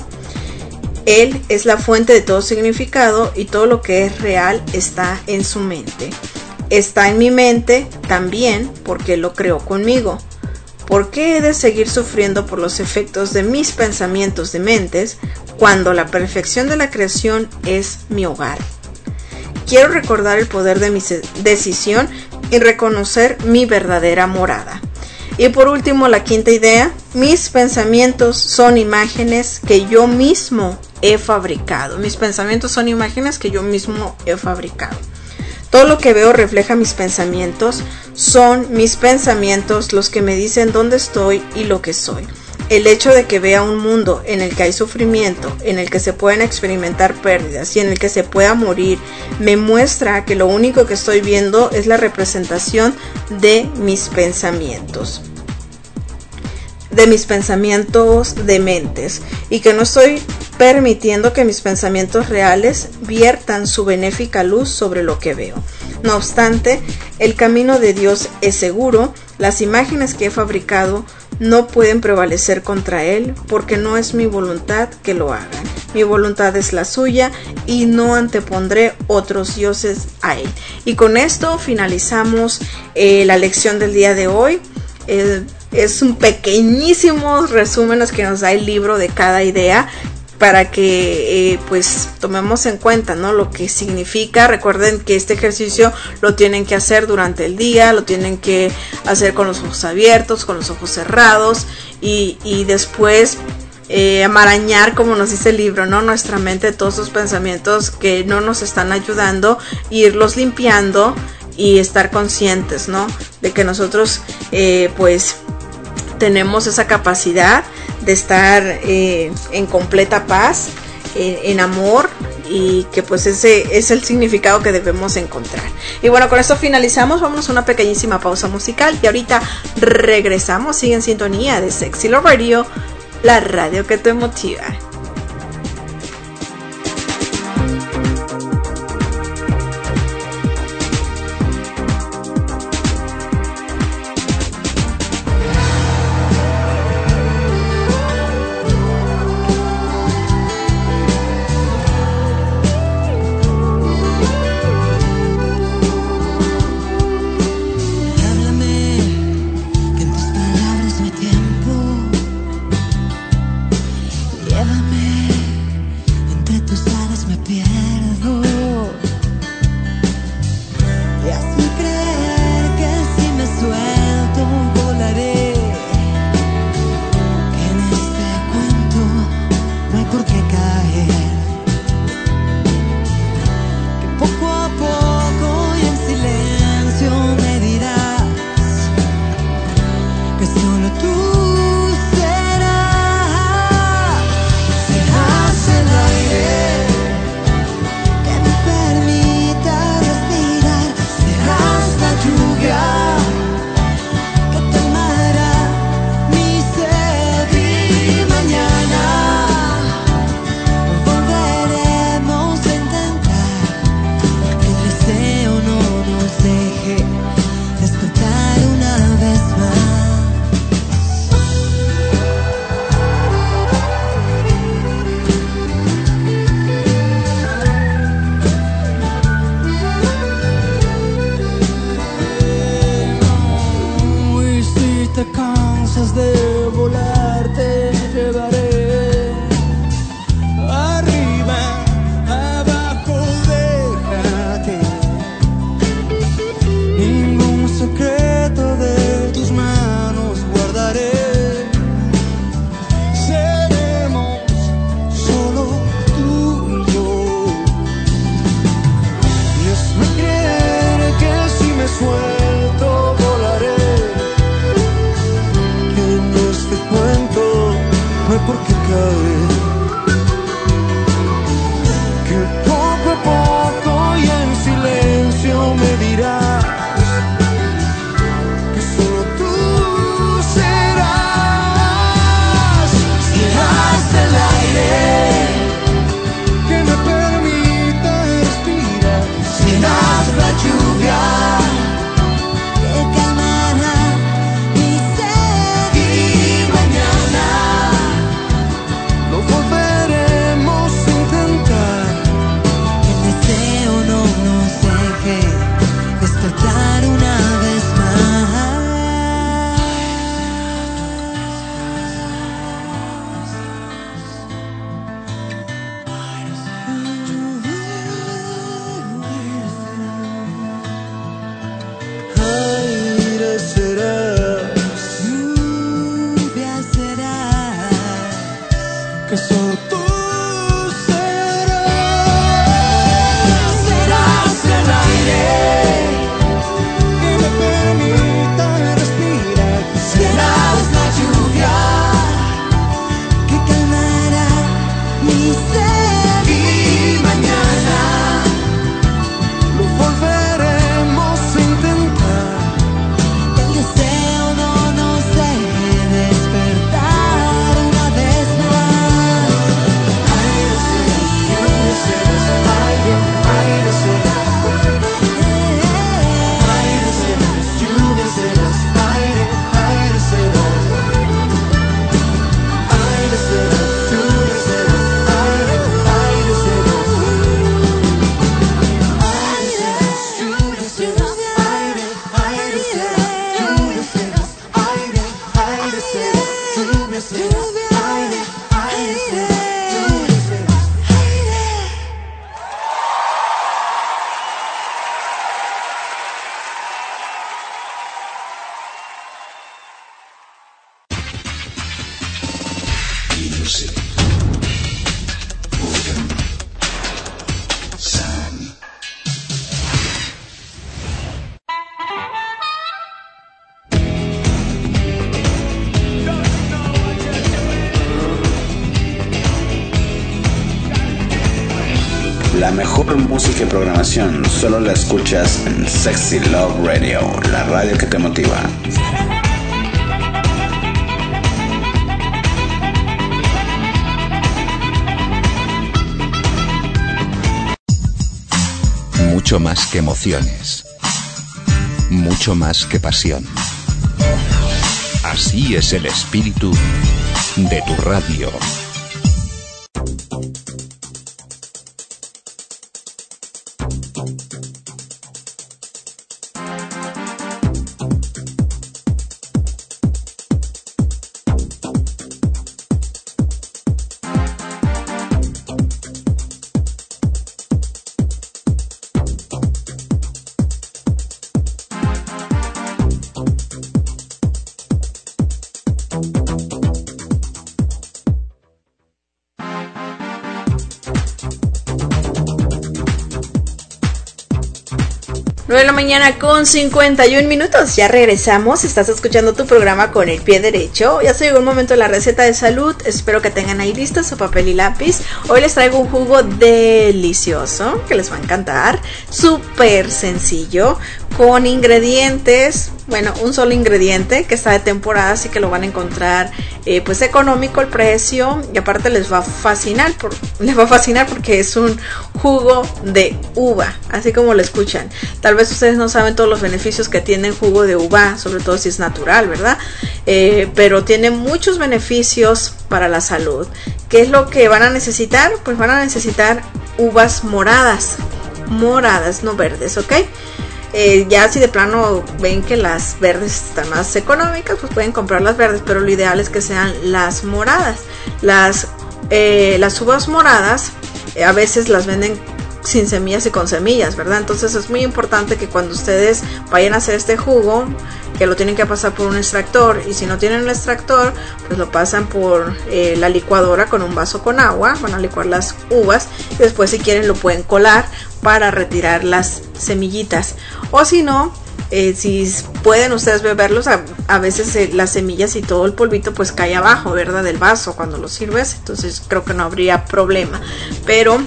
Él es la fuente de todo significado, y todo lo que es real está en su mente. Está en mi mente también porque Él lo creó conmigo. ¿Por qué he de seguir sufriendo por los efectos de mis pensamientos de mentes cuando la perfección de la creación es mi hogar? Quiero recordar el poder de mi decisión y reconocer mi verdadera morada. Y por último, la quinta idea: mis pensamientos son imágenes que yo mismo he fabricado. Mis pensamientos son imágenes que yo mismo he fabricado. Todo lo que veo refleja mis pensamientos. Son mis pensamientos los que me dicen dónde estoy y lo que soy. El hecho de que vea un mundo en el que hay sufrimiento, en el que se pueden experimentar pérdidas y en el que se pueda morir, me muestra que lo único que estoy viendo es la representación de mis pensamientos. de mis pensamientos dementes y que no estoy permitiendo que mis pensamientos reales viertan su benéfica luz sobre lo que veo. No obstante, el camino de Dios es seguro. Las imágenes que he fabricado no pueden prevalecer contra Él, porque no es mi voluntad que lo hagan. Mi voluntad es la suya y no antepondré otros dioses a Él. Y con esto finalizamos eh, la lección del día de hoy. Eh, es un pequeñísimo resumen que nos da el libro de cada idea, para que eh, pues tomemos en cuenta, ¿no?, lo que significa. Recuerden que este ejercicio lo tienen que hacer durante el día, lo tienen que hacer con los ojos abiertos, con los ojos cerrados, y, y después eh, amarañar, como nos dice el libro, ¿no?, nuestra mente de todos esos pensamientos que no nos están ayudando, irlos limpiando y estar conscientes, ¿no?, de que nosotros eh, pues tenemos esa capacidad de estar eh, en completa paz, eh, en amor, y que pues ese es el significado que debemos encontrar. Y bueno, con esto finalizamos. Vámonos a una pequeñísima pausa musical y ahorita regresamos. Sigue en sintonía de Sexy Love Radio, la radio que te motiva. mejor música y programación solo la escuchas en Sexy Love Radio, la radio que te motiva. Mucho más que emociones, mucho más que pasión. Así es el espíritu de tu radio. nueve de la mañana con cincuenta y un minutos, ya regresamos, estás escuchando tu programa Con el Pie Derecho. Ya se llegó el momento de la receta de salud, espero que tengan ahí listo su papel y lápiz. Hoy les traigo un jugo delicioso que les va a encantar, súper sencillo, con ingredientes, bueno, un solo ingrediente que está de temporada, así que lo van a encontrar eh, pues económico el precio, y aparte les va a fascinar, por, les va a fascinar porque es un jugo de uva, así como lo escuchan. Tal vez ustedes no saben todos los beneficios que tiene el jugo de uva, sobre todo si es natural, ¿verdad? Eh, pero tiene muchos beneficios para la salud. ¿Qué es lo que van a necesitar? Pues van a necesitar uvas moradas, moradas, no verdes, ¿ok? Eh, ya si de plano ven que las verdes están más económicas, pues pueden comprar las verdes, pero lo ideal es que sean las moradas. Las, eh, las uvas moradas eh, a veces las venden sin semillas y con semillas, ¿verdad? Entonces es muy importante que cuando ustedes vayan a hacer este jugo, que lo tienen que pasar por un extractor, y si no tienen un extractor, pues lo pasan por eh, la licuadora con un vaso con agua, van a licuar las uvas, y después si quieren lo pueden colar para retirar las semillitas, o si no, eh, si pueden ustedes beberlos, a, a veces eh, las semillas y todo el polvito pues cae abajo, ¿verdad? Del vaso cuando lo sirves, entonces creo que no habría problema, pero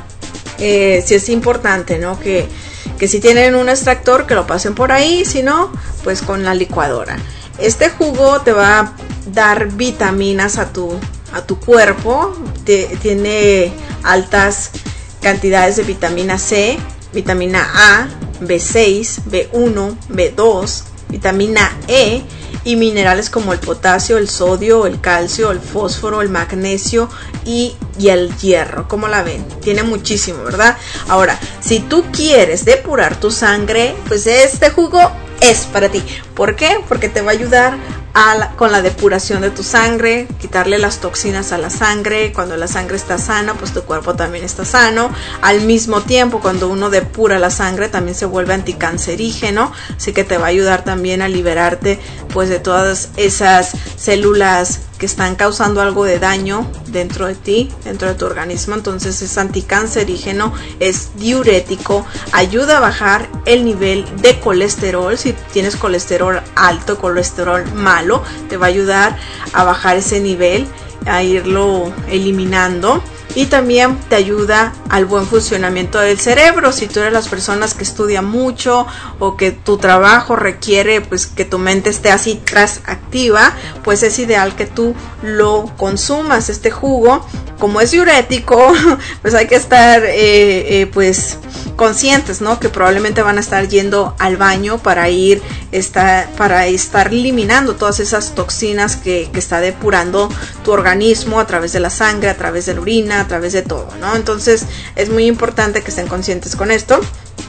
eh, sí es importante, ¿no? Que que si tienen un extractor que lo pasen por ahí, si no, pues con la licuadora. Este jugo te va a dar vitaminas a tu, a tu cuerpo, te, tiene altas cantidades de vitamina C, vitamina A, B seis, B uno, B dos, vitamina E y minerales como el potasio, el sodio, el calcio, el fósforo, el magnesio y, y el hierro. ¿Cómo la ven? Tiene muchísimo, ¿verdad? Ahora, si tú quieres depurar tu sangre, pues este jugo es para ti. ¿Por qué? Porque te va a ayudar a la, con la depuración de tu sangre, quitarle las toxinas a la sangre. Cuando la sangre está sana, pues tu cuerpo también está sano. Al mismo tiempo, cuando uno depura la sangre, también se vuelve anticancerígeno, así que te va a ayudar también a liberarte pues de todas esas células que están causando algo de daño dentro de ti, dentro de tu organismo. Entonces es anticancerígeno, es diurético, ayuda a bajar el nivel de colesterol. Si tienes colesterol alto, colesterol malo, te va a ayudar a bajar ese nivel, a irlo eliminando. Y también te ayuda al buen funcionamiento del cerebro. Si tú eres las personas que estudian mucho o que tu trabajo requiere pues que tu mente esté así tras activa, pues es ideal que tú lo consumas. Este jugo, como es diurético, pues hay que estar eh, eh, pues conscientes, ¿no? Que probablemente van a estar yendo al baño para ir esta, para estar eliminando todas esas toxinas que, que está depurando tu organismo a través de la sangre, a través de la orina, a través de todo, ¿no? Entonces es muy importante que estén conscientes con esto.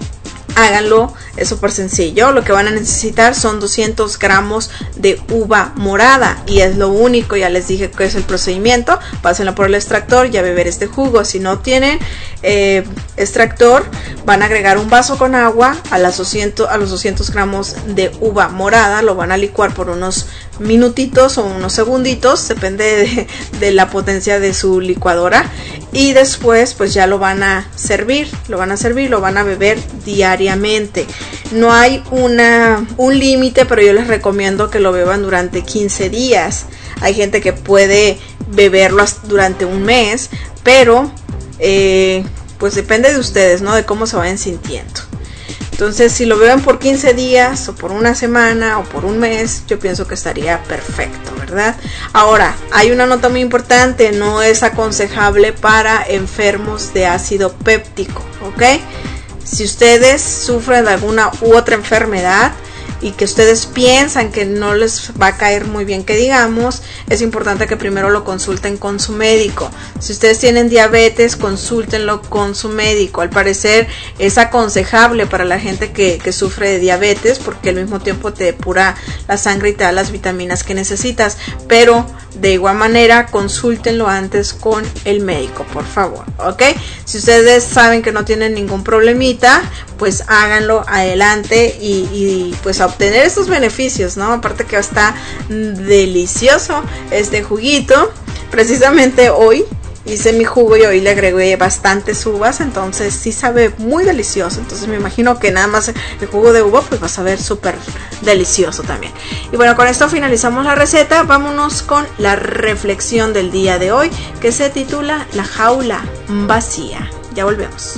Háganlo, es súper sencillo. Lo que van a necesitar son doscientos gramos de uva morada y es lo único. Ya les dije que es el procedimiento. Pásenlo por el extractor y a beber este jugo. Si no tienen eh, extractor, van a agregar un vaso con agua a, las doscientos, a los doscientos gramos de uva morada. Lo van a licuar por unos minutitos o unos segunditos, depende de, de la potencia de su licuadora, y después pues ya lo van a servir, lo van a servir, lo van a beber diariamente. No hay una un límite, pero yo les recomiendo que lo beban durante quince días. Hay gente que puede beberlo durante un mes, pero eh, pues depende de ustedes, ¿no? De cómo se vayan sintiendo. Entonces, si lo beben por quince días o por una semana o por un mes, yo pienso que estaría perfecto, ¿verdad? Ahora, hay una nota muy importante, no es aconsejable para enfermos de ácido péptico, ¿ok? Si ustedes sufren de alguna u otra enfermedad y que ustedes piensan que no les va a caer muy bien, que digamos, es importante que primero lo consulten con su médico. Si ustedes tienen diabetes, consúltenlo con su médico. Al parecer es aconsejable para la gente que, que sufre de diabetes, porque al mismo tiempo te depura la sangre y te da las vitaminas que necesitas, pero de igual manera consúltenlo antes con el médico, por favor, ¿ok? Si ustedes saben que no tienen ningún problemita, pues háganlo adelante y, y pues a obtener estos beneficios, ¿no? Aparte que está delicioso este juguito. Precisamente hoy hice mi jugo y hoy le agregué bastantes uvas, entonces sí sabe muy delicioso. Entonces me imagino que nada más el jugo de uva pues va a saber súper delicioso también. Y bueno, con esto finalizamos la receta. Vámonos con la reflexión del día de hoy, que se titula La jaula vacía. Ya volvemos.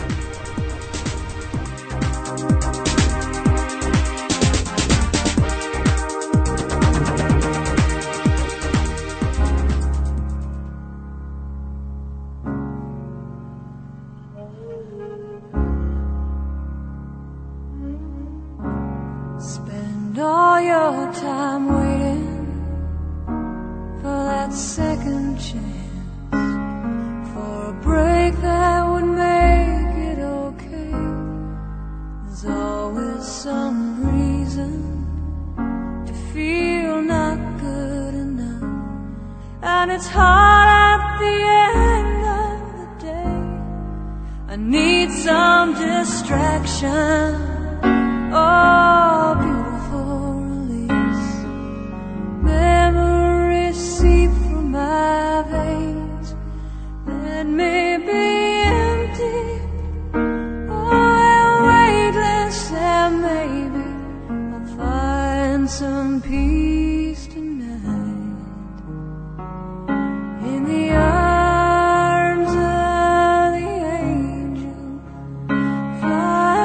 All your time waiting for that second chance, for a break that would make it okay. There's always some reason to feel not good enough, and it's hard at the end of the day. I need some distraction. Oh, beautiful release. Memories seep from my veins that may be empty, oh, weightless, and maybe I'll find some peace tonight in the arms of the angel. Fly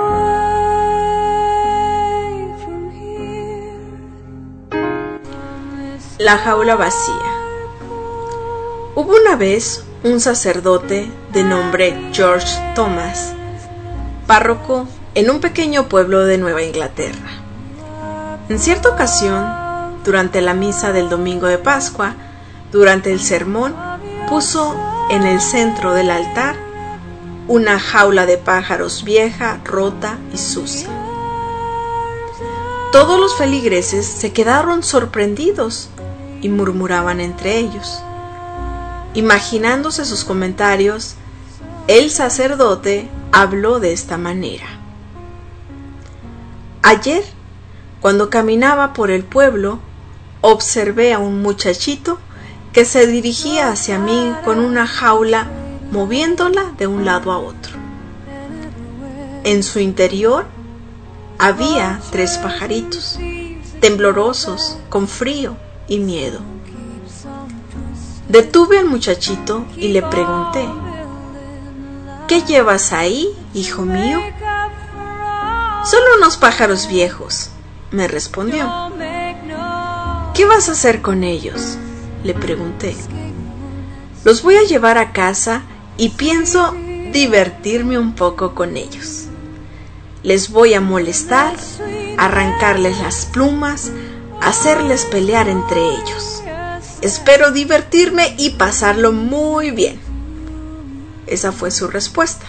La jaula vacía. Hubo una vez un sacerdote de nombre George Thomas, párroco en un pequeño pueblo de Nueva Inglaterra. En cierta ocasión, durante la misa del domingo de Pascua, durante el sermón, puso en el centro del altar una jaula de pájaros vieja, rota y sucia. Todos los feligreses se quedaron sorprendidos y murmuraban entre ellos. Imaginándose sus comentarios, el sacerdote habló de esta manera: ayer, cuando caminaba por el pueblo, observé a un muchachito que se dirigía hacia mí con una jaula, moviéndola de un lado a otro. En su interior había tres pajaritos, temblorosos, con frío y miedo. Detuve al muchachito y le pregunté: ¿qué llevas ahí, hijo mío? Solo unos pájaros viejos, me respondió. ¿Qué vas a hacer con ellos?, le pregunté. Los voy a llevar a casa y pienso divertirme un poco con ellos. Les voy a molestar, arrancarles las plumas, hacerles pelear entre ellos. Espero divertirme y pasarlo muy bien. Esa fue su respuesta.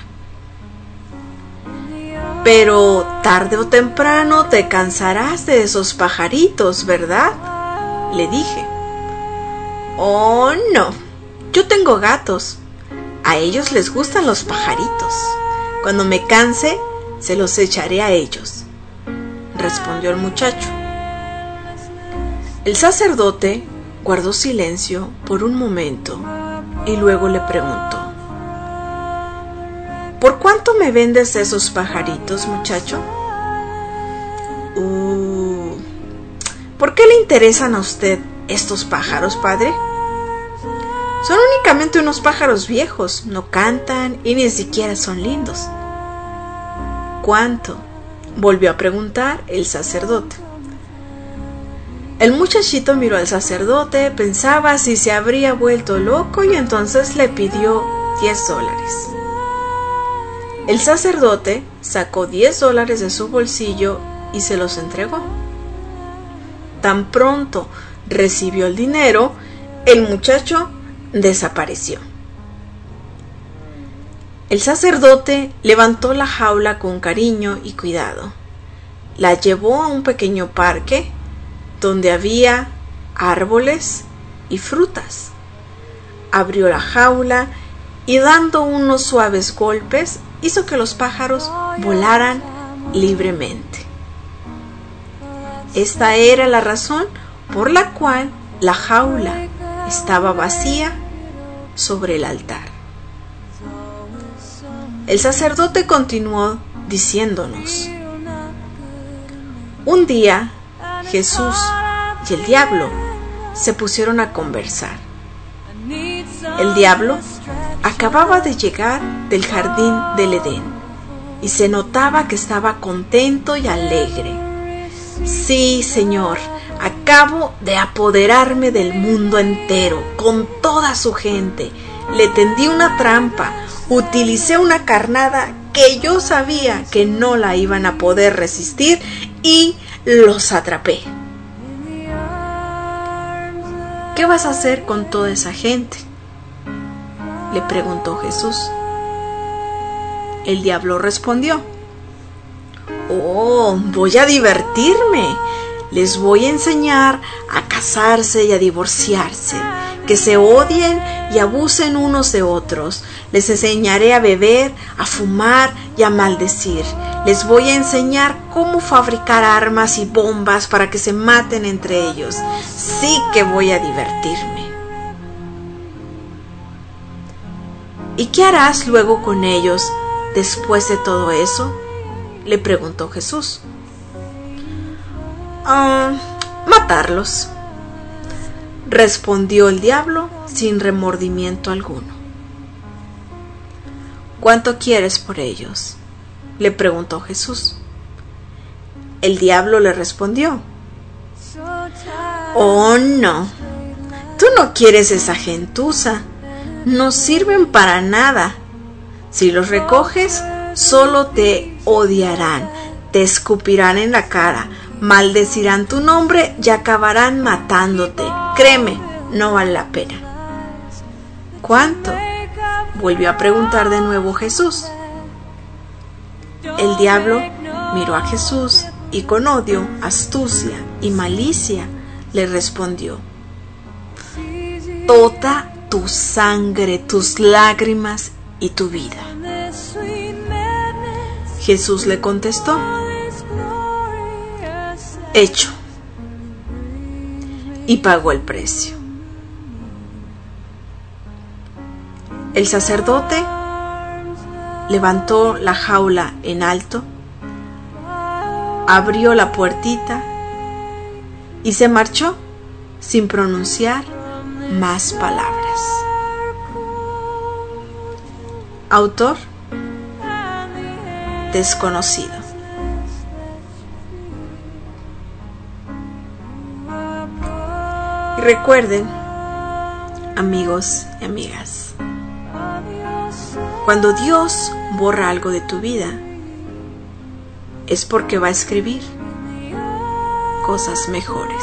Pero tarde o temprano te cansarás de esos pajaritos, ¿verdad?, le dije. Oh, no. Yo tengo gatos. A ellos les gustan los pajaritos. Cuando me canse, se los echaré a ellos, respondió el muchacho. El sacerdote guardó silencio por un momento y luego le preguntó: ¿por cuánto me vendes esos pajaritos, muchacho? Uh, ¿por qué le interesan a usted estos pájaros, padre? Son únicamente unos pájaros viejos, no cantan y ni siquiera son lindos. ¿Cuánto?, volvió a preguntar el sacerdote. El muchachito miró al sacerdote, pensaba si se habría vuelto loco y entonces le pidió diez dólares. El sacerdote sacó diez dólares de su bolsillo y se los entregó. Tan pronto recibió el dinero, el muchacho desapareció. El sacerdote levantó la jaula con cariño y cuidado. La llevó a un pequeño parque donde había árboles y frutas. Abrió la jaula y dando unos suaves golpes hizo que los pájaros volaran libremente. Esta era la razón por la cual la jaula estaba vacía sobre el altar. El sacerdote continuó diciéndonos: un día Jesús y el diablo se pusieron a conversar. El diablo acababa de llegar del jardín del Edén y se notaba que estaba contento y alegre. Sí, Señor, acabo de apoderarme del mundo entero, con toda su gente. Le tendí una trampa, utilicé una carnada que yo sabía que no la iban a poder resistir y los atrapé. ¿Qué vas a hacer con toda esa gente?, le preguntó Jesús. El diablo respondió: oh, voy a divertirme. Les voy a enseñar a casarse y a divorciarse, que se odien y abusen unos de otros. Les enseñaré a beber, a fumar y a maldecir. Les voy a enseñar cómo fabricar armas y bombas para que se maten entre ellos. Sí que voy a divertirme. ¿Y qué harás luego con ellos después de todo eso?, le preguntó Jesús. Ah, matarlos, respondió el diablo sin remordimiento alguno. ¿Cuánto quieres por ellos?, le preguntó Jesús. El diablo le respondió: oh, no, tú no quieres esa gentuza, no sirven para nada. Si los recoges, solo te odiarán, te escupirán en la cara, maldecirán tu nombre y acabarán matándote. Créeme, no vale la pena. ¿Cuánto?, volvió a preguntar de nuevo Jesús. El diablo miró a Jesús y con odio, astucia y malicia le respondió: toda tu sangre, tus lágrimas y tu vida. Jesús le contestó: hecho. Y pagó el precio. El sacerdote levantó la jaula en alto, abrió la puertita y se marchó sin pronunciar más palabras. Autor desconocido. Y recuerden, amigos y amigas, cuando Dios borra algo de tu vida, es porque va a escribir cosas mejores.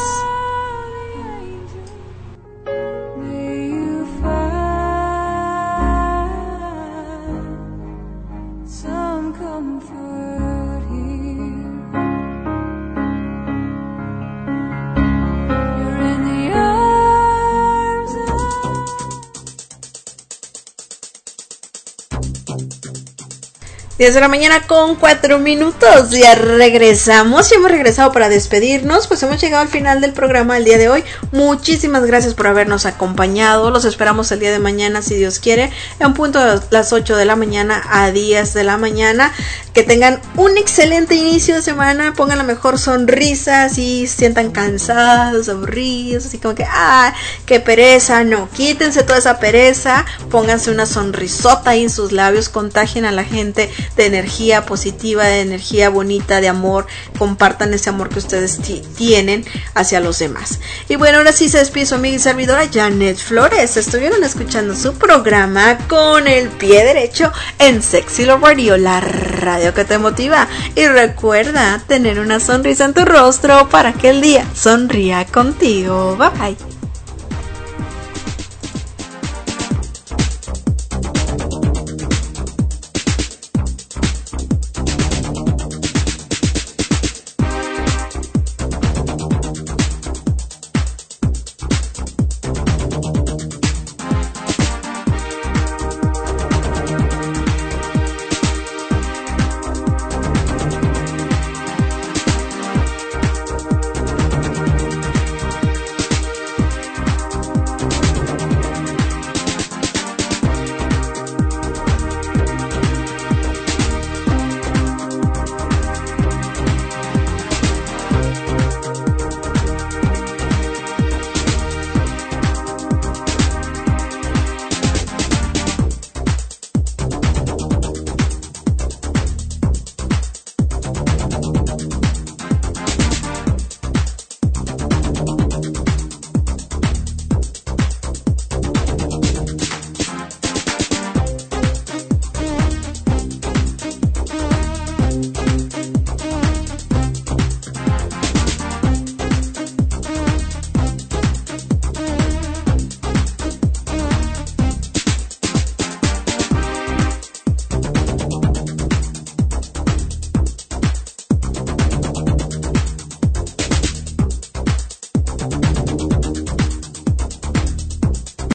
diez de la mañana con cuatro minutos, ya regresamos y hemos regresado para despedirnos, pues hemos llegado al final del programa el día de hoy. Muchísimas gracias por habernos acompañado, los esperamos el día de mañana si Dios quiere, en punto de las ocho de la mañana a diez de la mañana. que tengan un excelente inicio de semana, pongan la mejor sonrisa, si sientan cansados, aburridos, así como que, ah, qué pereza, no, quítense toda esa pereza, pónganse una sonrisota ahí en sus labios, contagien a la gente de energía positiva, de energía bonita, de amor, compartan ese amor que ustedes t- tienen hacia los demás. Y bueno, ahora sí se despide su amiga y servidora Janet Flores. Estuvieron escuchando su programa Con el Pie Derecho en Sexy Love Radio, la radio que te motiva. Y recuerda tener una sonrisa en tu rostro para que el día sonría contigo. Bye bye.